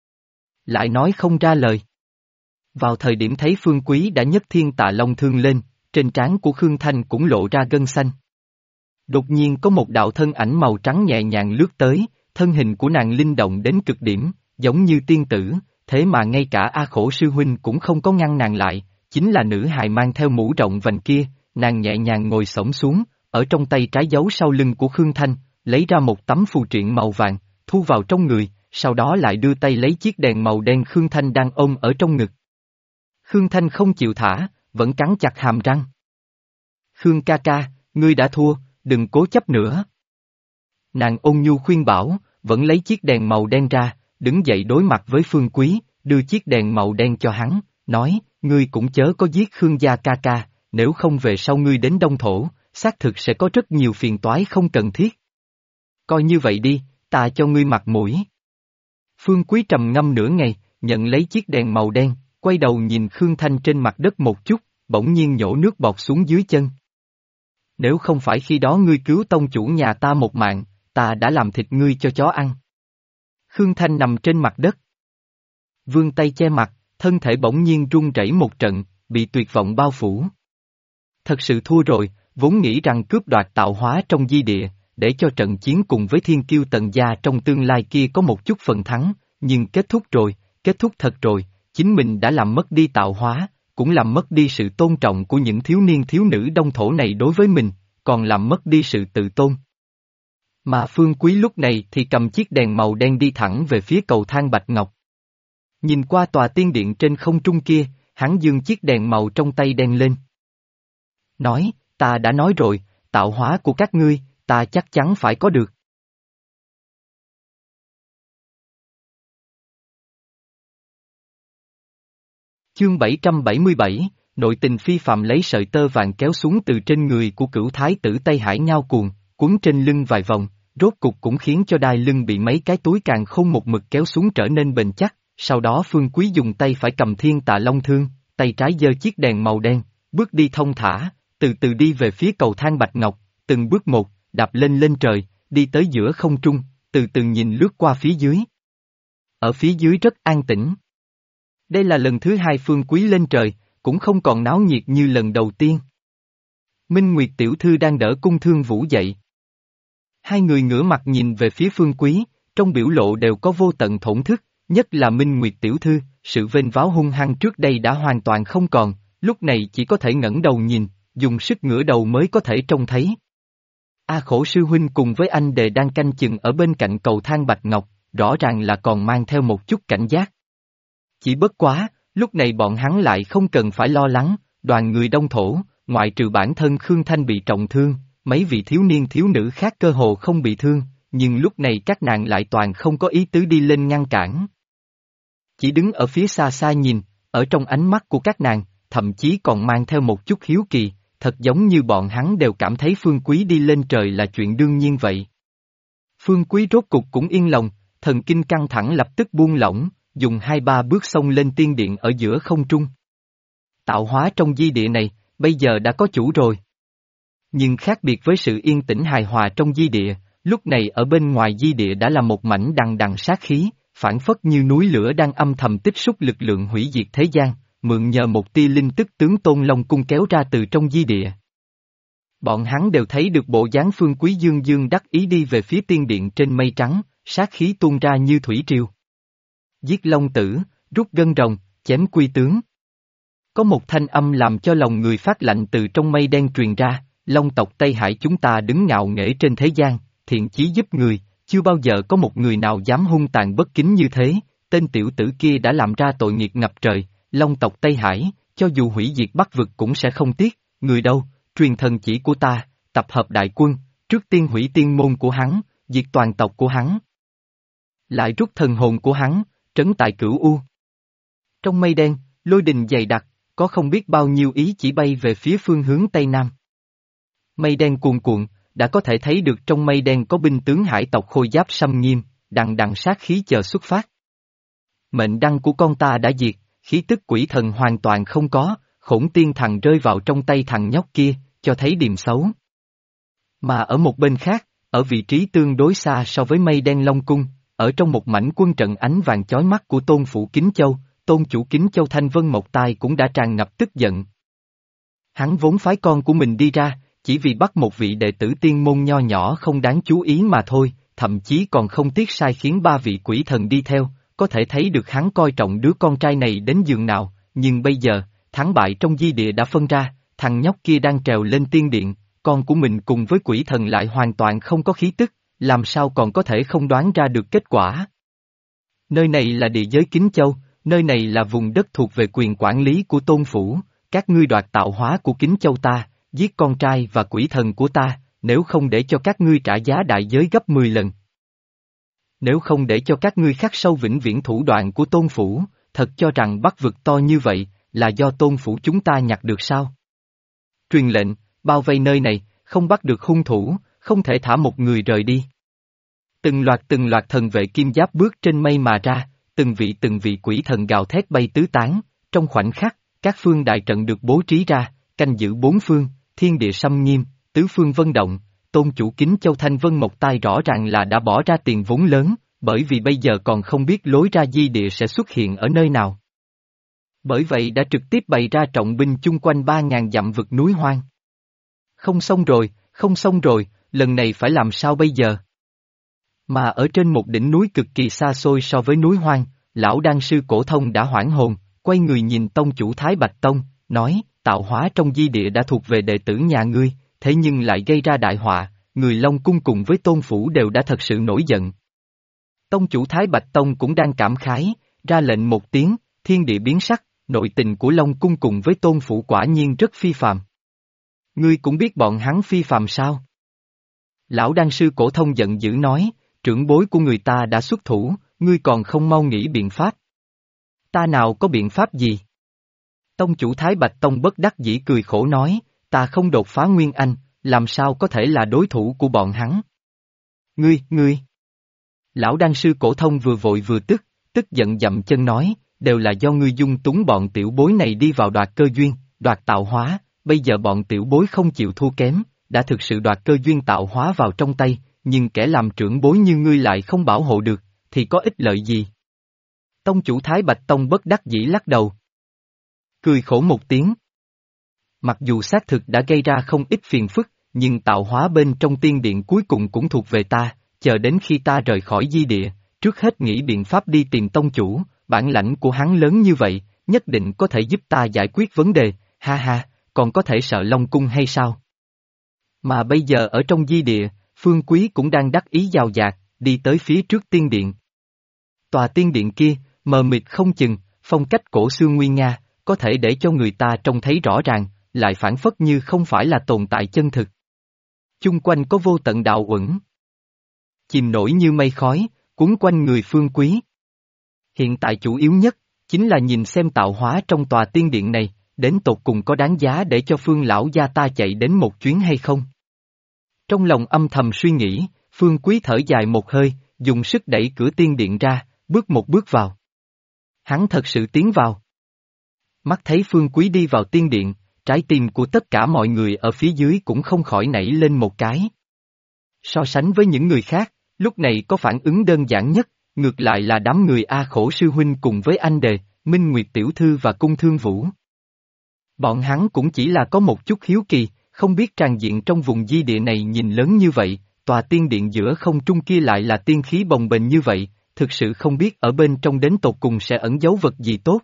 Speaker 1: Lại nói không ra lời. Vào thời điểm thấy Phương Quý đã nhấc thiên tà long thương lên, trên trán của Khương Thanh cũng lộ ra gân xanh. Đột nhiên có một đạo thân ảnh màu trắng nhẹ nhàng lướt tới, thân hình của nàng linh động đến cực điểm, giống như tiên tử, thế mà ngay cả A Khổ sư huynh cũng không có ngăn nàng lại, chính là nữ hài mang theo mũ rộng vành kia, nàng nhẹ nhàng ngồi xổm xuống, ở trong tay trái giấu sau lưng của Khương Thanh, lấy ra một tấm phù triện màu vàng, thu vào trong người, sau đó lại đưa tay lấy chiếc đèn màu đen Khương Thanh đang ôm ở trong ngực. Khương Thanh không chịu thả, vẫn cắn chặt hàm răng. Khương ca ca, ngươi đã thua, đừng cố chấp nữa. Nàng ôn nhu khuyên bảo, vẫn lấy chiếc đèn màu đen ra, đứng dậy đối mặt với Phương Quý, đưa chiếc đèn màu đen cho hắn, nói, ngươi cũng chớ có giết Khương gia ca ca, nếu không về sau ngươi đến Đông Thổ, xác thực sẽ có rất nhiều phiền toái không cần thiết. Coi như vậy đi, ta cho ngươi mặt mũi. Phương Quý trầm ngâm nửa ngày, nhận lấy chiếc đèn màu đen, quay đầu nhìn Khương Thanh trên mặt đất một chút, bỗng nhiên nhổ nước bọt xuống dưới chân. Nếu không phải khi đó ngươi cứu tông chủ nhà ta một mạng, ta đã làm thịt ngươi cho chó ăn. Khương Thanh nằm trên mặt đất. Vươn tay che mặt, thân thể bỗng nhiên run rẩy một trận, bị tuyệt vọng bao phủ. Thật sự thua rồi, vốn nghĩ rằng cướp đoạt tạo hóa trong di địa, để cho trận chiến cùng với thiên kiêu Tần gia trong tương lai kia có một chút phần thắng, nhưng kết thúc rồi, kết thúc thật rồi, chính mình đã làm mất đi tạo hóa, cũng làm mất đi sự tôn trọng của những thiếu niên thiếu nữ đông thổ này đối với mình, còn làm mất đi sự tự tôn. Mà Phương Quý lúc này thì cầm chiếc đèn màu đen đi thẳng về phía cầu thang Bạch Ngọc. Nhìn qua tòa tiên điện trên không trung kia, hắn giương chiếc đèn màu trong tay đen lên. Nói, ta đã nói rồi, tạo hóa của các ngươi, ta chắc chắn phải có được. Chương 777, nội tình phi phàm lấy sợi tơ vàng kéo xuống từ trên người của cửu thái tử Tây Hải ngao cuồng, quấn trên lưng vài vòng, rốt cục cũng khiến cho đai lưng bị mấy cái túi càn khôn một mực kéo xuống trở nên bền chắc, sau đó Phương Quý dùng tay phải cầm thiên tà long thương, tay trái giơ chiếc đèn màu đen, bước đi thông thả, từ từ đi về phía cầu thang Bạch Ngọc, từng bước một, đạp lên lên trời, đi tới giữa không trung, từ từ nhìn lướt qua phía dưới. Ở phía dưới rất an tĩnh. Đây là lần thứ hai Phương Quý lên trời, cũng không còn náo nhiệt như lần đầu tiên. Minh Nguyệt tiểu thư đang đỡ Cung Thương Vũ dậy. Hai người ngửa mặt nhìn về phía Phương Quý, trong biểu lộ đều có vô tận thổn thức, nhất là Minh Nguyệt tiểu thư, sự vênh váo hung hăng trước đây đã hoàn toàn không còn, lúc này chỉ có thể ngẩng đầu nhìn, dùng sức ngửa đầu mới có thể trông thấy. A Khổ sư huynh cùng với anh đề đang canh chừng ở bên cạnh cầu thang Bạch Ngọc, rõ ràng là còn mang theo một chút cảnh giác. Chỉ bất quá, lúc này bọn hắn lại không cần phải lo lắng, đoàn người đông thổ, ngoại trừ bản thân Khương Thanh bị trọng thương, mấy vị thiếu niên thiếu nữ khác cơ hồ không bị thương, nhưng lúc này các nàng lại toàn không có ý tứ đi lên ngăn cản. Chỉ đứng ở phía xa xa nhìn, ở trong ánh mắt của các nàng, thậm chí còn mang theo một chút hiếu kỳ, thật giống như bọn hắn đều cảm thấy Phương Quý đi lên trời là chuyện đương nhiên vậy. Phương Quý rốt cục cũng yên lòng, thần kinh căng thẳng lập tức buông lỏng, dùng 2-3 bước xông lên tiên điện ở giữa không trung. Tạo hóa trong di địa này, bây giờ đã có chủ rồi. Nhưng khác biệt với sự yên tĩnh hài hòa trong di địa, lúc này ở bên ngoài di địa đã là một mảnh đằng đằng sát khí, phản phất như núi lửa đang âm thầm tích xúc lực lượng hủy diệt thế gian, mượn nhờ một tia linh tức tướng Tôn Long Cung kéo ra từ trong di địa. Bọn hắn đều thấy được bộ dáng Phương Quý dương dương đắc ý đi về phía tiên điện trên mây trắng, sát khí tuôn ra như thủy triều. Giết Long Tử, rút gân rồng, chém quy tướng. Có một thanh âm làm cho lòng người phát lạnh từ trong mây đen truyền ra, Long tộc Tây Hải chúng ta đứng ngạo nghễ trên thế gian, thiện chí giúp người, chưa bao giờ có một người nào dám hung tàn bất kính như thế, tên tiểu tử kia đã làm ra tội nghiệp ngập trời, Long tộc Tây Hải, cho dù hủy diệt Bắc vực cũng sẽ không tiếc, người đâu, truyền thần chỉ của ta, tập hợp đại quân, trước tiên hủy tiên môn của hắn, diệt toàn tộc của hắn. Lại rút thần hồn của hắn, trấn tại Cửu U. Trong mây đen, lôi đình dày đặc, có không biết bao nhiêu ý chỉ bay về phía phương hướng Tây Nam. Mây đen cuồn cuộn, đã có thể thấy được trong mây đen có binh tướng hải tộc khôi giáp xâm nghiêm, đằng đằng sát khí chờ xuất phát. Mệnh đăng của con ta đã diệt, khí tức quỷ thần hoàn toàn không có, Khổng Tiên Thần rơi vào trong tay thằng nhóc kia, cho thấy điềm xấu. Mà ở một bên khác, ở vị trí tương đối xa so với mây đen Long Cung, ở trong một mảnh quân trận ánh vàng chói mắt của Tôn Phủ Kính Châu, Tôn chủ Kính Châu Thanh Vân Mộc Tai cũng đã tràn ngập tức giận. Hắn vốn phái con của mình đi ra, chỉ vì bắt một vị đệ tử tiên môn nho nhỏ không đáng chú ý mà thôi, thậm chí còn không tiếc sai khiến 3 vị quỷ thần đi theo, có thể thấy được hắn coi trọng đứa con trai này đến giường nào, nhưng bây giờ, thắng bại trong di địa đã phân ra, thằng nhóc kia đang trèo lên tiên điện, con của mình cùng với quỷ thần lại hoàn toàn không có khí tức, làm sao còn có thể không đoán ra được kết quả. Nơi này là địa giới Kính Châu, nơi này là vùng đất thuộc về quyền quản lý của Tôn Phủ, các ngươi đoạt tạo hóa của Kính Châu ta, giết con trai và quỷ thần của ta, nếu không để cho các ngươi trả giá đại giới gấp 10 lần. Nếu không để cho các ngươi khắc sâu vĩnh viễn thủ đoạn của Tôn Phủ, thật cho rằng Bắc vực to như vậy, là do Tôn Phủ chúng ta nhặt được sao? Truyền lệnh, bao vây nơi này, không bắt được hung thủ, không thể thả một người rời đi. Từng loạt thần vệ kim giáp bước trên mây mà ra, từng vị quỷ thần gào thét bay tứ tán, trong khoảnh khắc, các phương đại trận được bố trí ra, canh giữ bốn phương, thiên địa xâm nghiêm, tứ phương vân động, Tôn chủ Kính Châu Thanh Vân Mộc Tai rõ ràng là đã bỏ ra tiền vốn lớn, bởi vì bây giờ còn không biết lối ra di địa sẽ xuất hiện ở nơi nào. Bởi vậy đã trực tiếp bày ra trọng binh chung quanh 3.000 dặm vực núi hoang. Không xong rồi, lần này phải làm sao bây giờ? Mà ở trên một đỉnh núi cực kỳ xa xôi so với núi hoang, lão đan sư Cổ Thông đã hoảng hồn, quay người nhìn tông chủ Thái Bạch Tông, nói, tạo hóa trong di địa đã thuộc về đệ tử nhà ngươi, thế nhưng lại gây ra đại họa, người Long Cung cùng với Tôn Phủ đều đã thật sự nổi giận. Tông chủ Thái Bạch Tông cũng đang cảm khái, ra lệnh một tiếng, thiên địa biến sắc, nội tình của Long Cung cùng với Tôn Phủ quả nhiên rất phi phàm. Ngươi cũng biết bọn hắn phi phàm sao? Lão đan sư Cổ Thông giận dữ nói, trưởng bối của người ta đã xuất thủ, ngươi còn không mau nghĩ biện pháp. Ta nào có biện pháp gì? Tông chủ Thái Bạch Tông bất đắc dĩ cười khổ nói, ta không đột phá Nguyên Anh, làm sao có thể là đối thủ của bọn hắn? Ngươi! Lão đan sư Cổ Thông vừa vội vừa tức giận dậm chân nói, đều là do ngươi dung túng bọn tiểu bối này đi vào đoạt cơ duyên, đoạt tạo hóa, bây giờ bọn tiểu bối không chịu thua kém, đã thực sự đoạt cơ duyên tạo hóa vào trong tay, nhưng kẻ làm trưởng bối như ngươi lại không bảo hộ được, thì có ích lợi gì? Tông chủ Thái Bạch Tông bất đắc dĩ lắc đầu. Cười khổ một tiếng. Mặc dù xác thực đã gây ra không ít phiền phức, nhưng tạo hóa bên trong tiên điện cuối cùng cũng thuộc về ta, chờ đến khi ta rời khỏi di địa, trước hết nghĩ biện pháp đi tìm tông chủ, bản lãnh của hắn lớn như vậy, nhất định có thể giúp ta giải quyết vấn đề, ha ha, còn có thể sợ Long Cung hay sao? Mà bây giờ ở trong di địa, Phương Quý cũng đang đắc ý giàu dạt, đi tới phía trước tiên điện. Tòa tiên điện kia, mờ mịt không chừng, phong cách cổ xưa nguy nga, có thể để cho người ta trông thấy rõ ràng, lại phản phất như không phải là tồn tại chân thực. Chung quanh có vô tận đạo uẩn. Chìm nổi như mây khói, cuốn quanh người Phương Quý. Hiện tại chủ yếu nhất, chính là nhìn xem tạo hóa trong tòa tiên điện này, đến tột cùng có đáng giá để cho Phương lão gia ta chạy đến một chuyến hay không? Trong lòng âm thầm suy nghĩ, Phương Quý thở dài một hơi, dùng sức đẩy cửa tiên điện ra, bước một bước vào. Hắn thật sự tiến vào. Mắt thấy Phương Quý đi vào tiên điện, trái tim của tất cả mọi người ở phía dưới cũng không khỏi nảy lên một cái. So sánh với những người khác, lúc này có phản ứng đơn giản nhất, ngược lại là đám người A Khổ sư huynh cùng với anh đề, Minh Nguyệt tiểu thư và Cung Thương Vũ. Bọn hắn cũng chỉ là có một chút hiếu kỳ, không biết tràn diện trong vùng di địa này nhìn lớn như vậy, tòa tiên điện giữa không trung kia lại là tiên khí bồng bềnh như vậy, thực sự không biết ở bên trong đến tột cùng sẽ ẩn giấu vật gì tốt.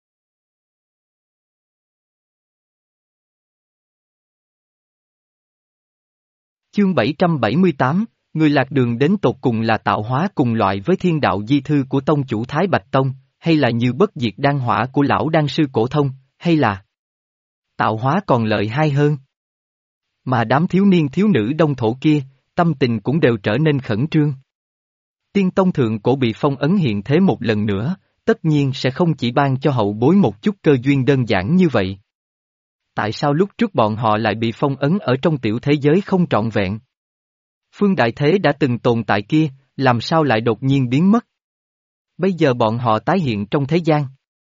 Speaker 1: Chương 778, người lạc đường đến tột cùng là tạo hóa cùng loại với thiên đạo di thư của tông chủ Thái Bạch Tông, hay là như bất diệt đan hỏa của lão đan sư cổ thông, hay là tạo hóa còn lợi hai hơn. Mà đám thiếu niên thiếu nữ đông thổ kia, tâm tình cũng đều trở nên khẩn trương. Tiên tông thượng cổ bị phong ấn hiện thế một lần nữa, tất nhiên sẽ không chỉ ban cho hậu bối một chút cơ duyên đơn giản như vậy. Tại sao lúc trước bọn họ lại bị phong ấn ở trong tiểu thế giới không trọn vẹn? Phương Đại Thế đã từng tồn tại kia, làm sao lại đột nhiên biến mất? Bây giờ bọn họ tái hiện trong thế gian.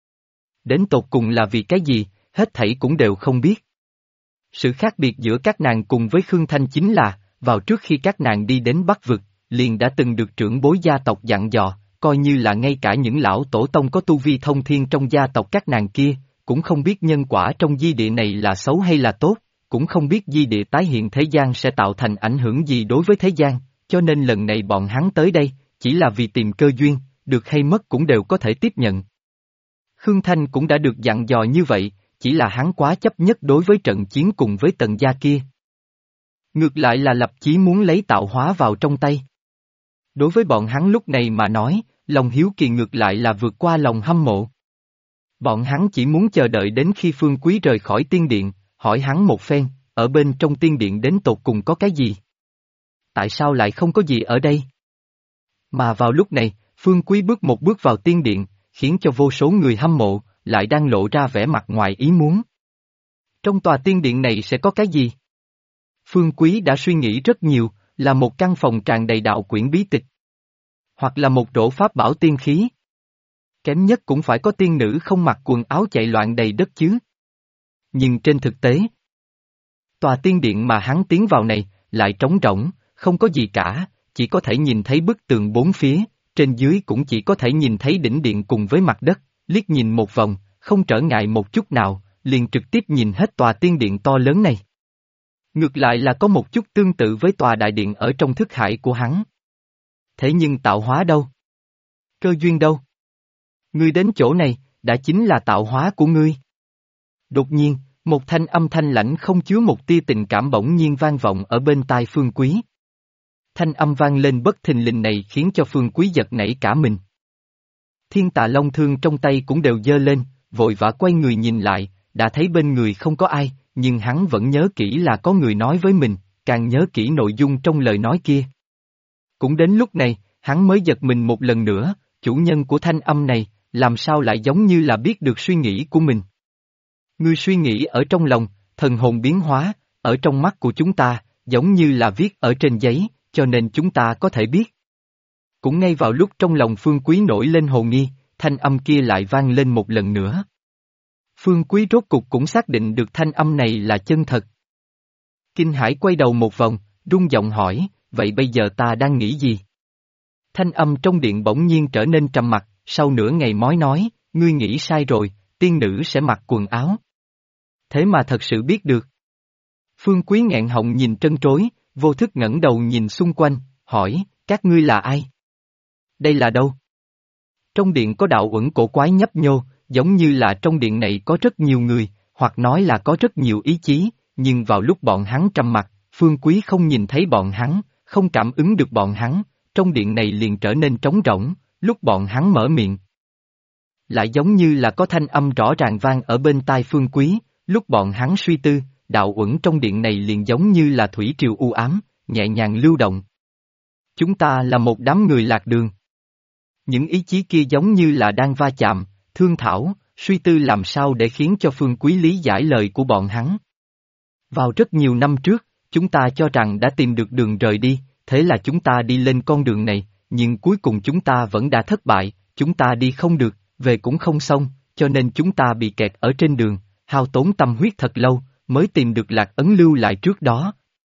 Speaker 1: Đến tột cùng là vì cái gì, hết thảy cũng đều không biết. Sự khác biệt giữa các nàng cùng với Khương Thanh chính là, vào trước khi các nàng đi đến Bắc Vực, liền đã từng được trưởng bối gia tộc dặn dò, coi như là ngay cả những lão tổ tông có tu vi thông thiên trong gia tộc các nàng kia, cũng không biết nhân quả trong di địa này là xấu hay là tốt, cũng không biết di địa tái hiện thế gian sẽ tạo thành ảnh hưởng gì đối với thế gian, cho nên lần này bọn hắn tới đây, chỉ là vì tìm cơ duyên, được hay mất cũng đều có thể tiếp nhận. Khương Thanh cũng đã được dặn dò như vậy, chỉ là hắn quá chấp nhất đối với trận chiến cùng với Tần gia kia. Ngược lại là lập chí muốn lấy tạo hóa vào trong tay. Đối với bọn hắn lúc này mà nói, lòng hiếu kỳ ngược lại là vượt qua lòng hâm mộ. Bọn hắn chỉ muốn chờ đợi đến khi Phương Quý rời khỏi tiên điện, hỏi hắn một phen, ở bên trong tiên điện đến tột cùng có cái gì? Tại sao lại không có gì ở đây? Mà vào lúc này, Phương Quý bước một bước vào tiên điện, khiến cho vô số người hâm mộ, lại đang lộ ra vẻ mặt ngoài ý muốn. Trong tòa tiên điện này sẽ có cái gì? Phương Quý đã suy nghĩ rất nhiều, là một căn phòng tràn đầy đạo quyển bí tịch. Hoặc là một rổ pháp bảo tiên khí. Kém nhất cũng phải có tiên nữ không mặc quần áo chạy loạn đầy đất chứ. Nhưng trên thực tế, tòa tiên điện mà hắn tiến vào này, lại trống rỗng, không có gì cả, chỉ có thể nhìn thấy bức tường bốn phía, trên dưới cũng chỉ có thể nhìn thấy đỉnh điện cùng với mặt đất, liếc nhìn một vòng, không trở ngại một chút nào, liền trực tiếp nhìn hết tòa tiên điện to lớn này. Ngược lại là có một chút tương tự với tòa đại điện ở trong thức hải của hắn. Thế nhưng tạo hóa đâu? Cơ duyên đâu? Ngươi đến chỗ này, đã chính là tạo hóa của ngươi. Đột nhiên, một thanh âm thanh lãnh không chứa một tia tình cảm bỗng nhiên vang vọng ở bên tai Phương Quý. Thanh âm vang lên bất thình lình này khiến cho Phương Quý giật nảy cả mình. Thiên Tà Long thương trong tay cũng đều giơ lên, vội vã quay người nhìn lại, đã thấy bên người không có ai, nhưng hắn vẫn nhớ kỹ là có người nói với mình, càng nhớ kỹ nội dung trong lời nói kia. Cũng đến lúc này, hắn mới giật mình một lần nữa, chủ nhân của thanh âm này, làm sao lại giống như là biết được suy nghĩ của mình. Ngươi suy nghĩ ở trong lòng, thần hồn biến hóa, ở trong mắt của chúng ta, giống như là viết ở trên giấy, cho nên chúng ta có thể biết. Cũng ngay vào lúc trong lòng Phương Quý nổi lên hồ nghi, thanh âm kia lại vang lên một lần nữa. Phương Quý rốt cục cũng xác định được thanh âm này là chân thật. Kinh Hải quay đầu một vòng, rung giọng hỏi, vậy bây giờ ta đang nghĩ gì? Thanh âm trong điện bỗng nhiên trở nên trầm mặc, sau nửa ngày mói nói, ngươi nghĩ sai rồi, tiên nữ sẽ mặc quần áo. Thế mà thật sự biết được. Phương Quý nghẹn họng nhìn trân trối, vô thức ngẩng đầu nhìn xung quanh, hỏi, các ngươi là ai? Đây là đâu? Trong điện có đạo uẩn cổ quái nhấp nhô, giống như là trong điện này có rất nhiều người, hoặc nói là có rất nhiều ý chí, nhưng vào lúc bọn hắn trầm mặc, Phương Quý không nhìn thấy bọn hắn, không cảm ứng được bọn hắn, trong điện này liền trở nên trống rỗng, lúc bọn hắn mở miệng. Lại giống như là có thanh âm rõ ràng vang ở bên tai Phương Quý, lúc bọn hắn suy tư, đạo uẩn trong điện này liền giống như là thủy triều u ám, nhẹ nhàng lưu động. Chúng ta là một đám người lạc đường. Những ý chí kia giống như là đang va chạm, thương thảo, suy tư làm sao để khiến cho Phương Quý lý giải lời của bọn hắn. Vào rất nhiều năm trước, chúng ta cho rằng đã tìm được đường rời đi, thế là chúng ta đi lên con đường này, nhưng cuối cùng chúng ta vẫn đã thất bại, chúng ta đi không được, về cũng không xong, cho nên chúng ta bị kẹt ở trên đường, hao tốn tâm huyết thật lâu, mới tìm được lạc ấn lưu lại trước đó.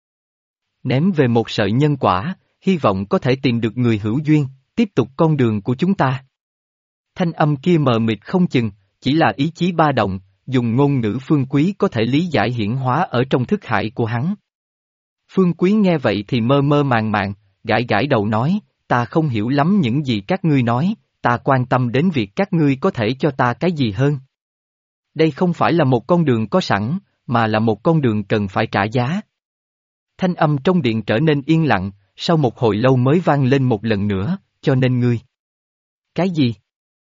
Speaker 1: Ném về một sợi nhân quả, hy vọng có thể tìm được người hữu duyên, tiếp tục con đường của chúng ta. Thanh âm kia mờ mịt không chừng, chỉ là ý chí ba động, dùng ngôn ngữ Phương Quý có thể lý giải hiển hóa ở trong thức hải của hắn. Phương Quý nghe vậy thì mơ mơ màng màng, gãi gãi đầu nói, ta không hiểu lắm những gì các ngươi nói, ta quan tâm đến việc các ngươi có thể cho ta cái gì hơn. Đây không phải là một con đường có sẵn, mà là một con đường cần phải trả giá. Thanh âm trong điện trở nên yên lặng, sau một hồi lâu mới vang lên một lần nữa, cho nên ngươi. Cái gì?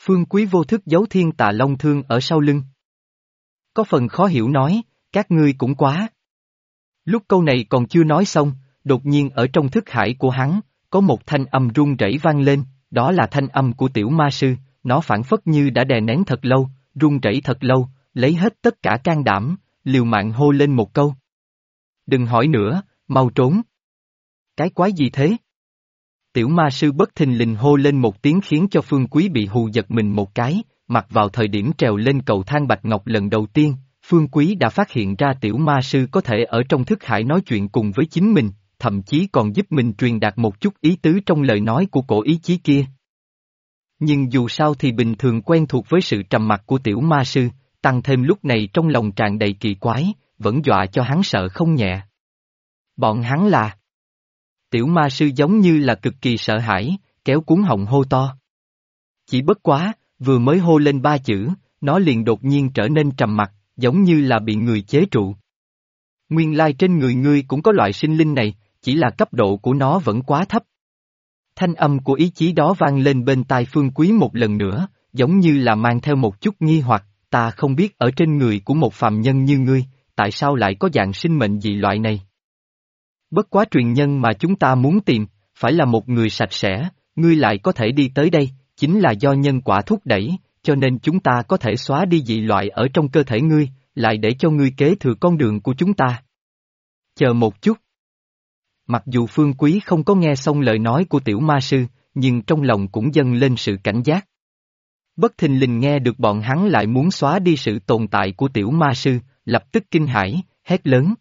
Speaker 1: Phương Quý vô thức giấu Thiên Tà Long thương ở sau lưng. Có phần khó hiểu nói, các ngươi cũng quá. Lúc câu này còn chưa nói xong, đột nhiên ở trong thức hải của hắn, có một thanh âm run rẩy vang lên, đó là thanh âm của tiểu ma sư, nó phảng phất như đã đè nén thật lâu, run rẩy thật lâu, lấy hết tất cả can đảm, liều mạng hô lên một câu. Đừng hỏi nữa, mau trốn. Cái quái gì thế? Tiểu ma sư bất thình lình hô lên một tiếng khiến cho Phương Quý bị hù giật mình một cái, mặc vào thời điểm trèo lên cầu thang bạch ngọc lần đầu tiên, Phương Quý đã phát hiện ra tiểu ma sư có thể ở trong thức hải nói chuyện cùng với chính mình, thậm chí còn giúp mình truyền đạt một chút ý tứ trong lời nói của cổ ý chí kia. Nhưng dù sao thì bình thường quen thuộc với sự trầm mặc của tiểu ma sư, tăng thêm lúc này trong lòng tràn đầy kỳ quái, vẫn dọa cho hắn sợ không nhẹ. Bọn hắn là... Tiểu ma sư giống như là cực kỳ sợ hãi, kéo cuống họng hô to. Chỉ bất quá, vừa mới hô lên 3 chữ, nó liền đột nhiên trở nên trầm mặc, giống như là bị người chế trụ. Nguyên lai trên người ngươi cũng có loại sinh linh này, chỉ là cấp độ của nó vẫn quá thấp. Thanh âm của ý chí đó vang lên bên tai Phương Quý một lần nữa, giống như là mang theo một chút nghi hoặc, ta không biết ở trên người của một phàm nhân như ngươi, tại sao lại có dạng sinh mệnh dị loại này. Bất quá truyền nhân mà chúng ta muốn tìm, phải là một người sạch sẽ, ngươi lại có thể đi tới đây, chính là do nhân quả thúc đẩy, cho nên chúng ta có thể xóa đi dị loại ở trong cơ thể ngươi, lại để cho ngươi kế thừa con đường của chúng ta. Chờ một chút. Mặc dù Phương Quý không có nghe xong lời nói của tiểu ma sư, nhưng trong lòng cũng dâng lên sự cảnh giác. Bất thình lình nghe được bọn hắn lại muốn xóa đi sự tồn tại của tiểu ma sư, lập tức kinh hãi, hét lớn.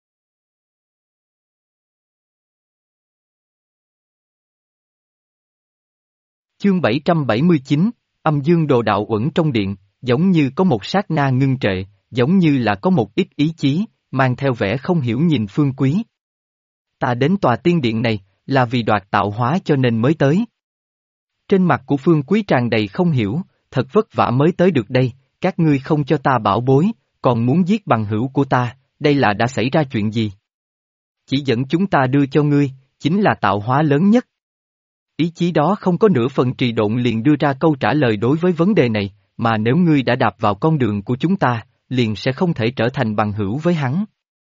Speaker 1: Chương 779, âm dương đồ đạo uẩn trong điện, giống như có một sát na ngưng trệ, giống như là có một ít ý chí, mang theo vẻ không hiểu nhìn Phương Quý. Ta đến tòa tiên điện này, là vì đoạt tạo hóa cho nên mới tới. Trên mặt của Phương Quý tràn đầy không hiểu, thật vất vả mới tới được đây, các ngươi không cho ta bảo bối, còn muốn giết bằng hữu của ta, đây là đã xảy ra chuyện gì? Chỉ dẫn chúng ta đưa cho ngươi, chính là tạo hóa lớn nhất. Ý chí đó không có nửa phần trì độn liền đưa ra câu trả lời đối với vấn đề này, mà nếu ngươi đã đạp vào con đường của chúng ta, liền sẽ không thể trở thành bằng hữu với hắn.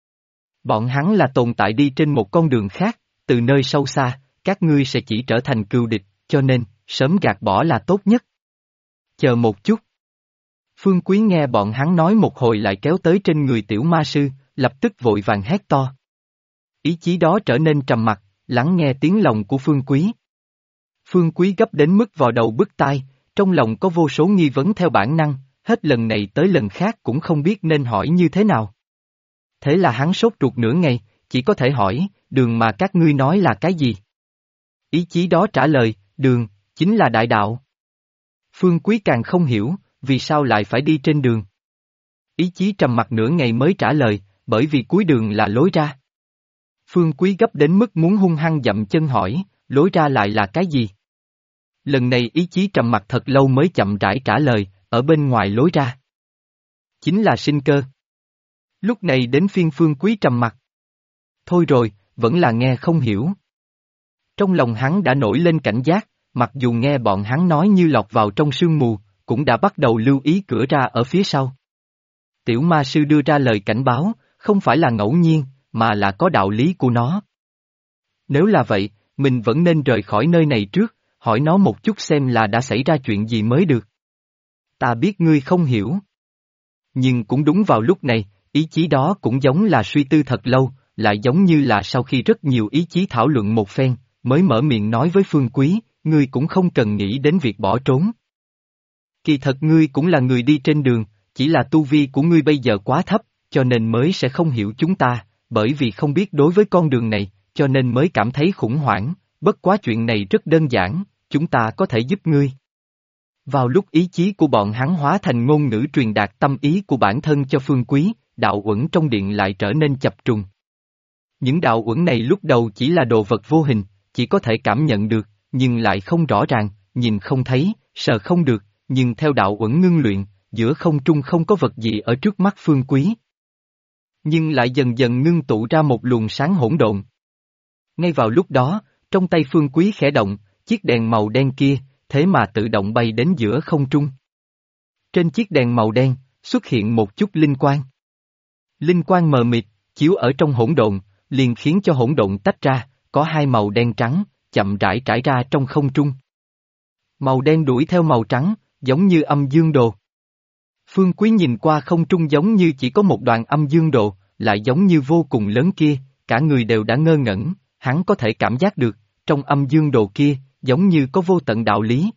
Speaker 1: Bọn hắn là tồn tại đi trên một con đường khác, từ nơi sâu xa, các ngươi sẽ chỉ trở thành cừu địch, cho nên, sớm gạt bỏ là tốt nhất. Chờ một chút. Phương Quý nghe bọn hắn nói một hồi lại kéo tới trên người tiểu ma sư, lập tức vội vàng hét to. Ý chí đó trở nên trầm mặc, lắng nghe tiếng lòng của Phương Quý. Phương Quý gấp đến mức vò đầu bứt tai, trong lòng có vô số nghi vấn theo bản năng, hết lần này tới lần khác cũng không biết nên hỏi như thế nào. Thế là hắn sốt ruột nửa ngày, chỉ có thể hỏi, đường mà các ngươi nói là cái gì? Ý chí đó trả lời, đường, chính là đại đạo. Phương Quý càng không hiểu, vì sao lại phải đi trên đường. Ý chí trầm mặc nửa ngày mới trả lời, bởi vì cuối đường là lối ra. Phương Quý gấp đến mức muốn hung hăng dậm chân hỏi, lối ra lại là cái gì? Lần này ý chí trầm mặc thật lâu mới chậm rãi trả lời, ở bên ngoài lối ra. Chính là sinh cơ. Lúc này đến phiên Phương Quý trầm mặc. Thôi rồi, vẫn là nghe không hiểu. Trong lòng hắn đã nổi lên cảnh giác, mặc dù nghe bọn hắn nói như lọt vào trong sương mù, cũng đã bắt đầu lưu ý cửa ra ở phía sau. Tiểu ma sư đưa ra lời cảnh báo, không phải là ngẫu nhiên, mà là có đạo lý của nó. Nếu là vậy, mình vẫn nên rời khỏi nơi này trước, hỏi nó một chút xem là đã xảy ra chuyện gì mới được. Ta biết ngươi không hiểu. Nhưng cũng đúng vào lúc này, ý chí đó cũng giống là suy tư thật lâu, lại giống như là sau khi rất nhiều ý chí thảo luận một phen, mới mở miệng nói với Phương Quý, ngươi cũng không cần nghĩ đến việc bỏ trốn. Kỳ thật ngươi cũng là người đi trên đường, chỉ là tu vi của ngươi bây giờ quá thấp, cho nên mới sẽ không hiểu chúng ta, bởi vì không biết đối với con đường này, cho nên mới cảm thấy khủng hoảng, bất quá chuyện này rất đơn giản, chúng ta có thể giúp ngươi. Vào lúc ý chí của bọn hắn hóa thành ngôn ngữ truyền đạt tâm ý của bản thân cho Phương Quý, đạo uẩn trong điện lại trở nên chập trùng. Những đạo uẩn này lúc đầu chỉ là đồ vật vô hình, chỉ có thể cảm nhận được, nhưng lại không rõ ràng, nhìn không thấy, sờ không được, nhưng theo đạo uẩn ngưng luyện, giữa không trung không có vật gì ở trước mắt Phương Quý. Nhưng lại dần dần ngưng tụ ra một luồng sáng hỗn độn. Ngay vào lúc đó, trong tay Phương Quý khẽ động, chiếc đèn màu đen kia, thế mà tự động bay đến giữa không trung. Trên chiếc đèn màu đen, xuất hiện một chút linh quang. Linh quang mờ mịt, chiếu ở trong hỗn độn, liền khiến cho hỗn độn tách ra, có hai màu đen trắng, chậm rãi trải ra trong không trung. Màu đen đuổi theo màu trắng, giống như âm dương đồ. Phương Quý nhìn qua không trung giống như chỉ có một đoàn âm dương đồ, lại giống như vô cùng lớn kia, cả người đều đã ngơ ngẩn, hắn có thể cảm giác được, trong âm dương đồ kia, giống như có vô tận đạo lý.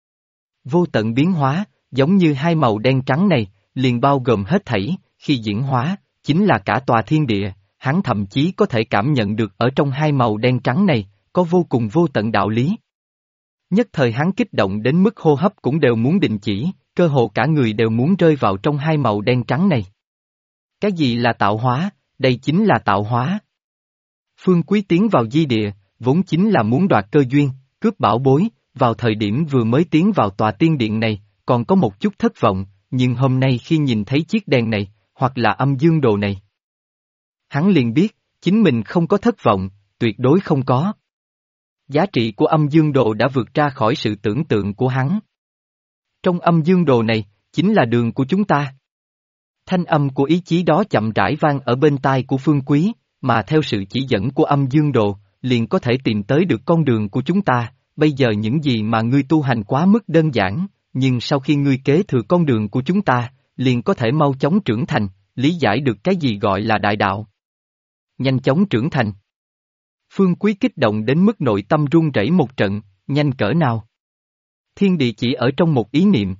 Speaker 1: Vô tận biến hóa, giống như hai màu đen trắng này, liền bao gồm hết thảy, khi diễn hóa, chính là cả tòa thiên địa, hắn thậm chí có thể cảm nhận được ở trong hai màu đen trắng này, có vô cùng vô tận đạo lý. Nhất thời hắn kích động đến mức hô hấp cũng đều muốn đình chỉ, cơ hồ cả người đều muốn rơi vào trong hai màu đen trắng này. Cái gì là tạo hóa? Đây chính là tạo hóa. Phương Quý tiến vào di địa, vốn chính là muốn đoạt cơ duyên, cướp bảo bối, vào thời điểm vừa mới tiến vào tòa tiên điện này, còn có một chút thất vọng, nhưng hôm nay khi nhìn thấy chiếc đèn này, hoặc là âm dương đồ này, hắn liền biết, chính mình không có thất vọng, tuyệt đối không có. Giá trị của âm dương đồ đã vượt ra khỏi sự tưởng tượng của hắn. Trong âm dương đồ này, chính là đường của chúng ta. Thanh âm của ý chí đó chậm rãi vang ở bên tai của Phương Quý, mà theo sự chỉ dẫn của âm dương đồ, liền có thể tìm tới được con đường của chúng ta. Bây giờ những gì mà ngươi tu hành quá mức đơn giản, nhưng sau khi ngươi kế thừa con đường của chúng ta, liền có thể mau chóng trưởng thành, lý giải được cái gì gọi là đại đạo. Nhanh chóng trưởng thành. Phương Quý kích động đến mức nội tâm run rẩy một trận, nhanh cỡ nào? Thiên địa chỉ ở trong một ý niệm.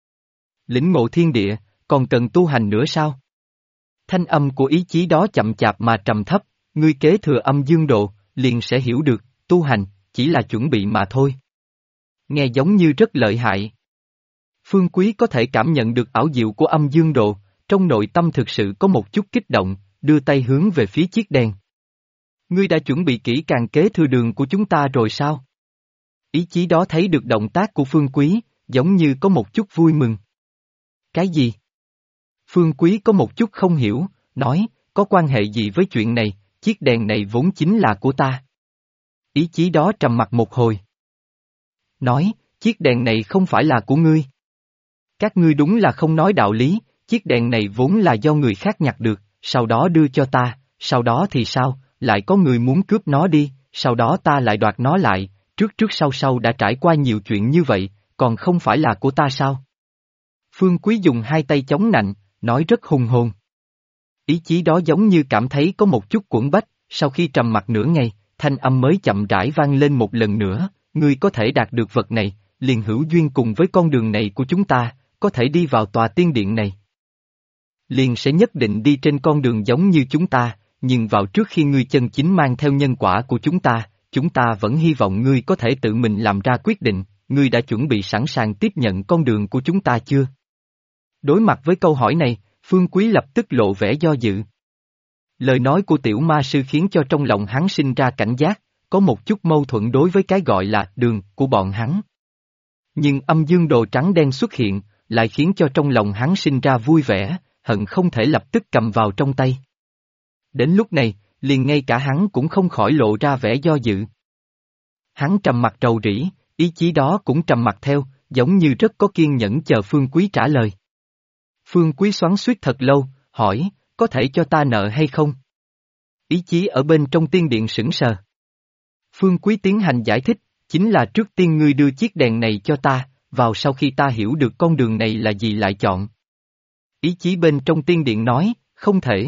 Speaker 1: Lĩnh ngộ thiên địa, còn cần tu hành nữa sao? Thanh âm của ý chí đó chậm chạp mà trầm thấp, ngươi kế thừa âm dương độ, liền sẽ hiểu được, tu hành, chỉ là chuẩn bị mà thôi. Nghe giống như rất lợi hại. Phương Quý có thể cảm nhận được ảo diệu của âm dương độ, trong nội tâm thực sự có một chút kích động, đưa tay hướng về phía chiếc đèn. Ngươi đã chuẩn bị kỹ càng kế thừa đường của chúng ta rồi sao? Ý chí đó thấy được động tác của Phương Quý, giống như có một chút vui mừng. Cái gì? Phương Quý có một chút không hiểu, nói, có quan hệ gì với chuyện này, chiếc đèn này vốn chính là của ta. Ý chí đó trầm mặc một hồi. Nói, chiếc đèn này không phải là của ngươi. Các ngươi đúng là không nói đạo lý, chiếc đèn này vốn là do người khác nhặt được, sau đó đưa cho ta, sau đó thì sao, lại có người muốn cướp nó đi, sau đó ta lại đoạt nó lại, trước trước sau sau đã trải qua nhiều chuyện như vậy, còn không phải là của ta sao? Phương Quý dùng hai tay chống nạnh, nói rất hùng hồn. Ý chí đó giống như cảm thấy có một chút quẫn bách, sau khi trầm mặc nửa ngày, thanh âm mới chậm rãi vang lên một lần nữa, ngươi có thể đạt được vật này, liền hữu duyên cùng với con đường này của chúng ta, có thể đi vào tòa tiên điện này. Liền sẽ nhất định đi trên con đường giống như chúng ta, nhưng vào trước khi ngươi chân chính mang theo nhân quả của chúng ta vẫn hy vọng ngươi có thể tự mình làm ra quyết định, ngươi đã chuẩn bị sẵn sàng tiếp nhận con đường của chúng ta chưa? Đối mặt với câu hỏi này, Phương Quý lập tức lộ vẻ do dự. Lời nói của tiểu ma sư khiến cho trong lòng hắn sinh ra cảnh giác, có một chút mâu thuẫn đối với cái gọi là đường của bọn hắn. Nhưng âm dương đồ trắng đen xuất hiện, lại khiến cho trong lòng hắn sinh ra vui vẻ, hận không thể lập tức cầm vào trong tay. Đến lúc này, liền ngay cả hắn cũng không khỏi lộ ra vẻ do dự. Hắn trầm mặt rầu rĩ, ý chí đó cũng trầm mặt theo, giống như rất có kiên nhẫn chờ Phương Quý trả lời. Phương Quý xoắn xuýt thật lâu, hỏi, có thể cho ta nợ hay không? Ý chí ở bên trong tiên điện sững sờ. Phương Quý tiến hành giải thích, chính là trước tiên ngươi đưa chiếc đèn này cho ta, vào sau khi ta hiểu được con đường này là gì lại chọn. Ý chí bên trong tiên điện nói, không thể.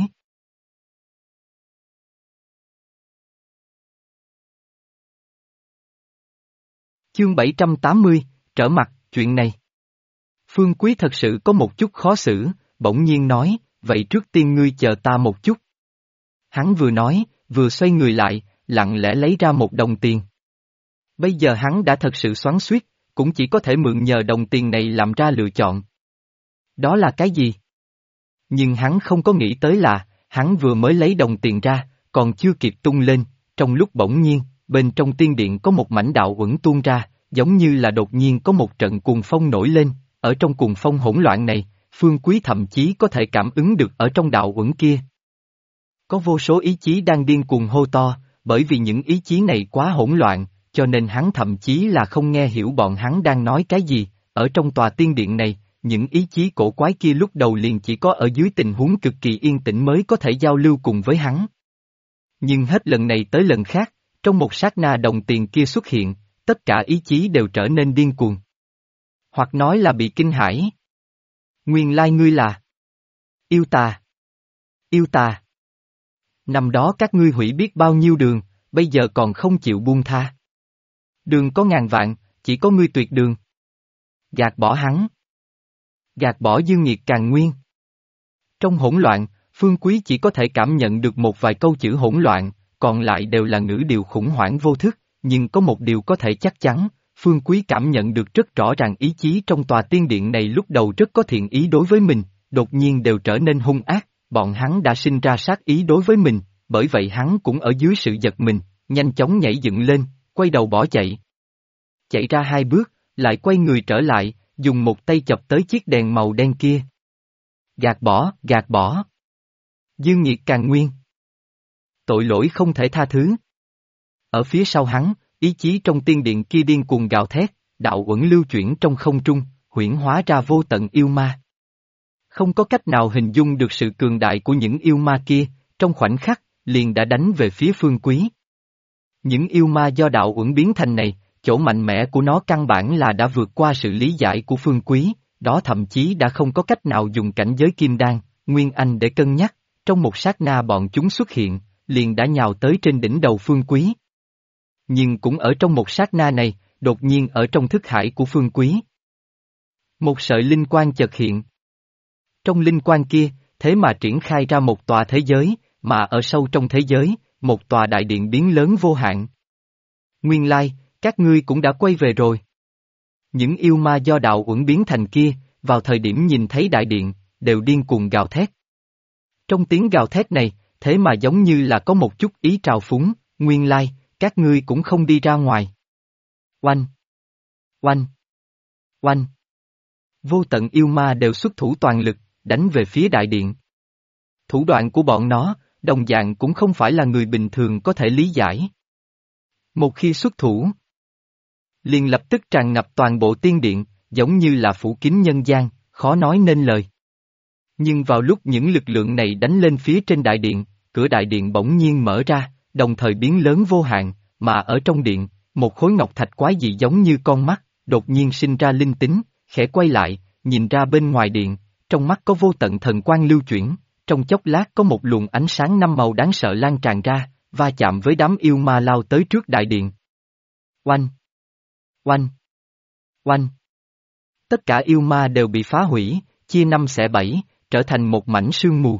Speaker 1: Chương 780, trở mặt, chuyện này. Phương Quý thật sự có một chút khó xử, bỗng nhiên nói, vậy trước tiên ngươi chờ ta một chút. Hắn vừa nói, vừa xoay người lại, lặng lẽ lấy ra một đồng tiền. Bây giờ hắn đã thật sự xoắn xuýt, cũng chỉ có thể mượn nhờ đồng tiền này làm ra lựa chọn. Đó là cái gì? Nhưng hắn không có nghĩ tới là, hắn vừa mới lấy đồng tiền ra, còn chưa kịp tung lên, trong lúc bỗng nhiên, bên trong tiên điện có một mảnh đạo uẩn tuôn ra, giống như là đột nhiên có một trận cuồng phong nổi lên, ở trong cuồng phong hỗn loạn này, Phương Quý thậm chí có thể cảm ứng được ở trong đạo uẩn kia. Có vô số ý chí đang điên cuồng hô to, bởi vì những ý chí này quá hỗn loạn, cho nên hắn thậm chí là không nghe hiểu bọn hắn đang nói cái gì, ở trong tòa tiên điện này, những ý chí cổ quái kia lúc đầu liền chỉ có ở dưới tình huống cực kỳ yên tĩnh mới có thể giao lưu cùng với hắn. Nhưng hết lần này tới lần khác, trong một sát na đồng tiền kia xuất hiện, tất cả ý chí đều trở nên điên cuồng. Hoặc nói là bị kinh hãi. Nguyên lai ngươi là yêu tà. Yêu tà. Năm đó các ngươi hủy biết bao nhiêu đường, bây giờ còn không chịu buông tha. Đường có ngàn vạn, chỉ có ngươi tuyệt đường. Gạt bỏ hắn. Gạt bỏ Dương Nghiệt Càn Nguyên. Trong hỗn loạn, Phương Quý chỉ có thể cảm nhận được một vài câu chữ hỗn loạn, còn lại đều là ngữ điệu khủng hoảng vô thức, nhưng có một điều có thể chắc chắn, Phương Quý cảm nhận được rất rõ ràng ý chí trong tòa tiên điện này lúc đầu rất có thiện ý đối với mình, đột nhiên đều trở nên hung ác, bọn hắn đã sinh ra sát ý đối với mình, bởi vậy hắn cũng ở dưới sự giật mình, nhanh chóng nhảy dựng lên, quay đầu bỏ chạy. Chạy ra 2 bước, lại quay người trở lại, dùng một tay chọc tới chiếc đèn màu đen kia. Gạt bỏ, gạt bỏ. Dương Nghiệt Càn Nguyên. Tội lỗi không thể tha thứ. Ở phía sau hắn, ý chí trong tiên điện kia điên cuồng gào thét, đạo uẩn lưu chuyển trong không trung, huyễn hóa ra vô tận yêu ma. Không có cách nào hình dung được sự cường đại của những yêu ma kia, trong khoảnh khắc, liền đã đánh về phía Phương Quý. Những yêu ma do đạo uẩn biến thành này, chỗ mạnh mẽ của nó căn bản là đã vượt qua sự lý giải của Phương Quý, đó thậm chí đã không có cách nào dùng cảnh giới kim đan, nguyên anh để cân nhắc, trong một sát na bọn chúng xuất hiện, liền đã nhào tới trên đỉnh đầu Phương Quý. Nhưng cũng ở trong một sát na này, đột nhiên ở trong thức hải của Phương Quý. Một sợi linh quang chợt hiện. Trong linh quang kia, thế mà triển khai ra một tòa thế giới, mà ở sâu trong thế giới, một tòa đại điện biến lớn vô hạn. Nguyên lai, các ngươi cũng đã quay về rồi. Những yêu ma do đạo uẩn biến thành kia, vào thời điểm nhìn thấy đại điện, đều điên cuồng gào thét. Trong tiếng gào thét này, thế mà giống như là có một chút ý trào phúng, nguyên lai, các ngươi cũng không đi ra ngoài. Oanh! Oanh! Oanh! Vô tận yêu ma đều xuất thủ toàn lực, đánh về phía đại điện. Thủ đoạn của bọn nó, đồng dạng cũng không phải là người bình thường có thể lý giải. Một khi xuất thủ, liền lập tức tràn ngập toàn bộ tiên điện, giống như là phủ kín nhân gian, khó nói nên lời. Nhưng vào lúc những lực lượng này đánh lên phía trên đại điện, cửa đại điện bỗng nhiên mở ra, đồng thời biến lớn vô hạn, mà ở trong điện, một khối ngọc thạch quái dị giống như con mắt, đột nhiên sinh ra linh tính, khẽ quay lại, nhìn ra bên ngoài điện, trong mắt có vô tận thần quang lưu chuyển, trong chốc lát có một luồng ánh sáng 5 màu đáng sợ lan tràn ra, va chạm với đám yêu ma lao tới trước đại điện. Oanh! Oanh! Oanh! Tất cả yêu ma đều bị phá hủy, chia 5 xẻ 7, trở thành một mảnh sương mù.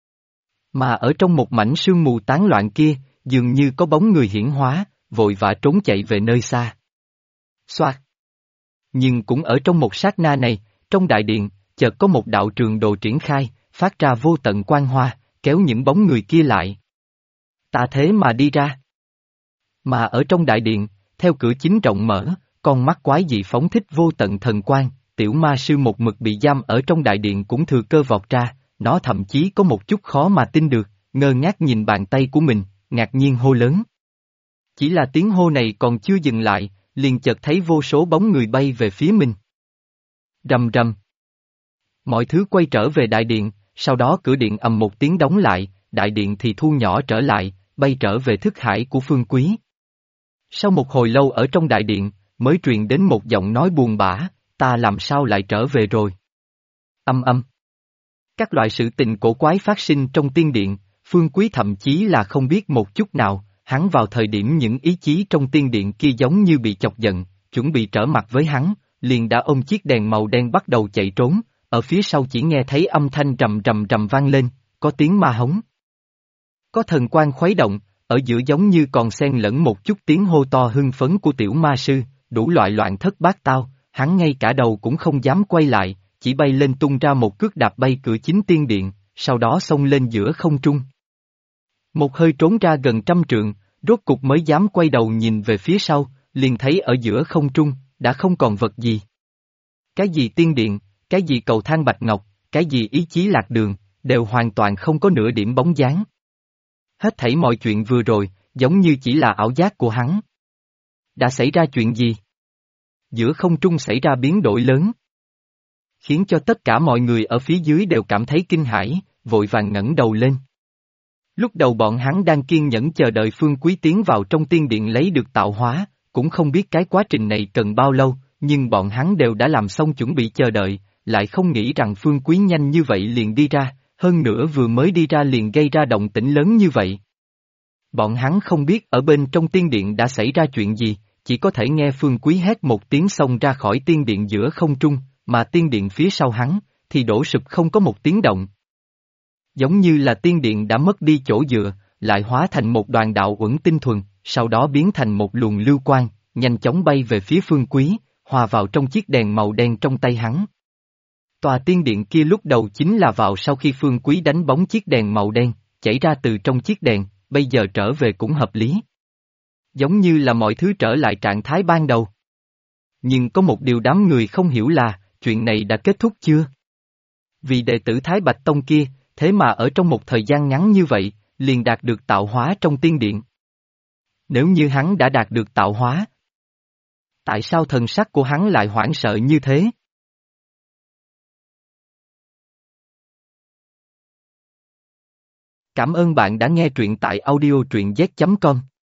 Speaker 1: Mà ở trong một mảnh sương mù tán loạn kia, dường như có bóng người hiển hóa, vội vã trốn chạy về nơi xa. Xoạt! Nhưng cũng ở trong một sát na này, trong đại điện, chợt có một đạo trường đồ triển khai, phát ra vô tận quang hoa, kéo những bóng người kia lại. Ta thế mà đi ra. Mà ở trong đại điện, theo cửa chính rộng mở, con mắt quái dị phóng thích vô tận thần quang, tiểu ma sư một mực bị giam ở trong đại điện cũng thừa cơ vọt ra, nó thậm chí có một chút khó mà tin được, ngơ ngác nhìn bàn tay của mình, ngạc nhiên hô lớn. Chỉ là tiếng hô này còn chưa dừng lại, liền chợt thấy vô số bóng người bay về phía mình. Rầm rầm. Mọi thứ quay trở về đại điện, sau đó cửa điện ầm một tiếng đóng lại, đại điện thì thu nhỏ trở lại, bay trở về thức hải của Phương Quý. Sau một hồi lâu ở trong đại điện, mới truyền đến một giọng nói buồn bã, ta làm sao lại trở về rồi? Âm âm. Các loại sự tình cổ quái phát sinh trong tiên điện, Phương Quý thậm chí là không biết một chút nào, hắn vào thời điểm những ý chí trong tiên điện kia giống như bị chọc giận, chuẩn bị trở mặt với hắn, liền đã ôm chiếc đèn màu đen bắt đầu chạy trốn, ở phía sau chỉ nghe thấy âm thanh rầm rầm rầm vang lên, có tiếng ma hống. Có thần quang khuấy động, ở giữa giống như còn xen lẫn một chút tiếng hô to hưng phấn của tiểu ma sư, đủ loại loạn thất bát tao, hắn ngay cả đầu cũng không dám quay lại, chỉ bay lên tung ra một cước đạp bay cửa chính tiên điện, sau đó xông lên giữa không trung. Một hơi trốn ra gần 100 trượng, rốt cục mới dám quay đầu nhìn về phía sau, liền thấy ở giữa không trung, đã không còn vật gì. Cái gì tiên điện, cái gì cầu thang bạch ngọc, cái gì ý chí lạc đường, đều hoàn toàn không có nửa điểm bóng dáng. Hết thảy mọi chuyện vừa rồi, giống như chỉ là ảo giác của hắn. Đã xảy ra chuyện gì? Giữa không trung xảy ra biến đổi lớn, khiến cho tất cả mọi người ở phía dưới đều cảm thấy kinh hãi, vội vàng ngẩng đầu lên. Lúc đầu bọn hắn đang kiên nhẫn chờ đợi Phương Quý tiến vào trong tiên điện lấy được tạo hóa, cũng không biết cái quá trình này cần bao lâu, nhưng bọn hắn đều đã làm xong chuẩn bị chờ đợi, lại không nghĩ rằng Phương Quý nhanh như vậy liền đi ra, hơn nữa vừa mới đi ra liền gây ra động tĩnh lớn như vậy. Bọn hắn không biết ở bên trong tiên điện đã xảy ra chuyện gì, chỉ có thể nghe Phương Quý hét một tiếng xông ra khỏi tiên điện giữa không trung, mà tiên điện phía sau hắn, thì đổ sụp không có một tiếng động. Giống như là tiên điện đã mất đi chỗ dựa, lại hóa thành một đoàn đạo uẩn tinh thuần, sau đó biến thành một luồng lưu quang, nhanh chóng bay về phía Phương Quý, hòa vào trong chiếc đèn màu đen trong tay hắn. Tòa tiên điện kia lúc đầu chính là vào sau khi Phương Quý đánh bóng chiếc đèn màu đen, chảy ra từ trong chiếc đèn, bây giờ trở về cũng hợp lý. Giống như là mọi thứ trở lại trạng thái ban đầu. Nhưng có một điều đám người không hiểu là, chuyện này đã kết thúc chưa? Vì đệ tử Thái Bạch Tông kia, thế mà ở trong một thời gian ngắn như vậy, liền đạt được tạo hóa trong tiên điện. Nếu như hắn đã đạt được tạo hóa, tại sao thần sắc của hắn lại hoảng sợ như thế? Cảm ơn bạn đã nghe truyện tại audio truyện z.com.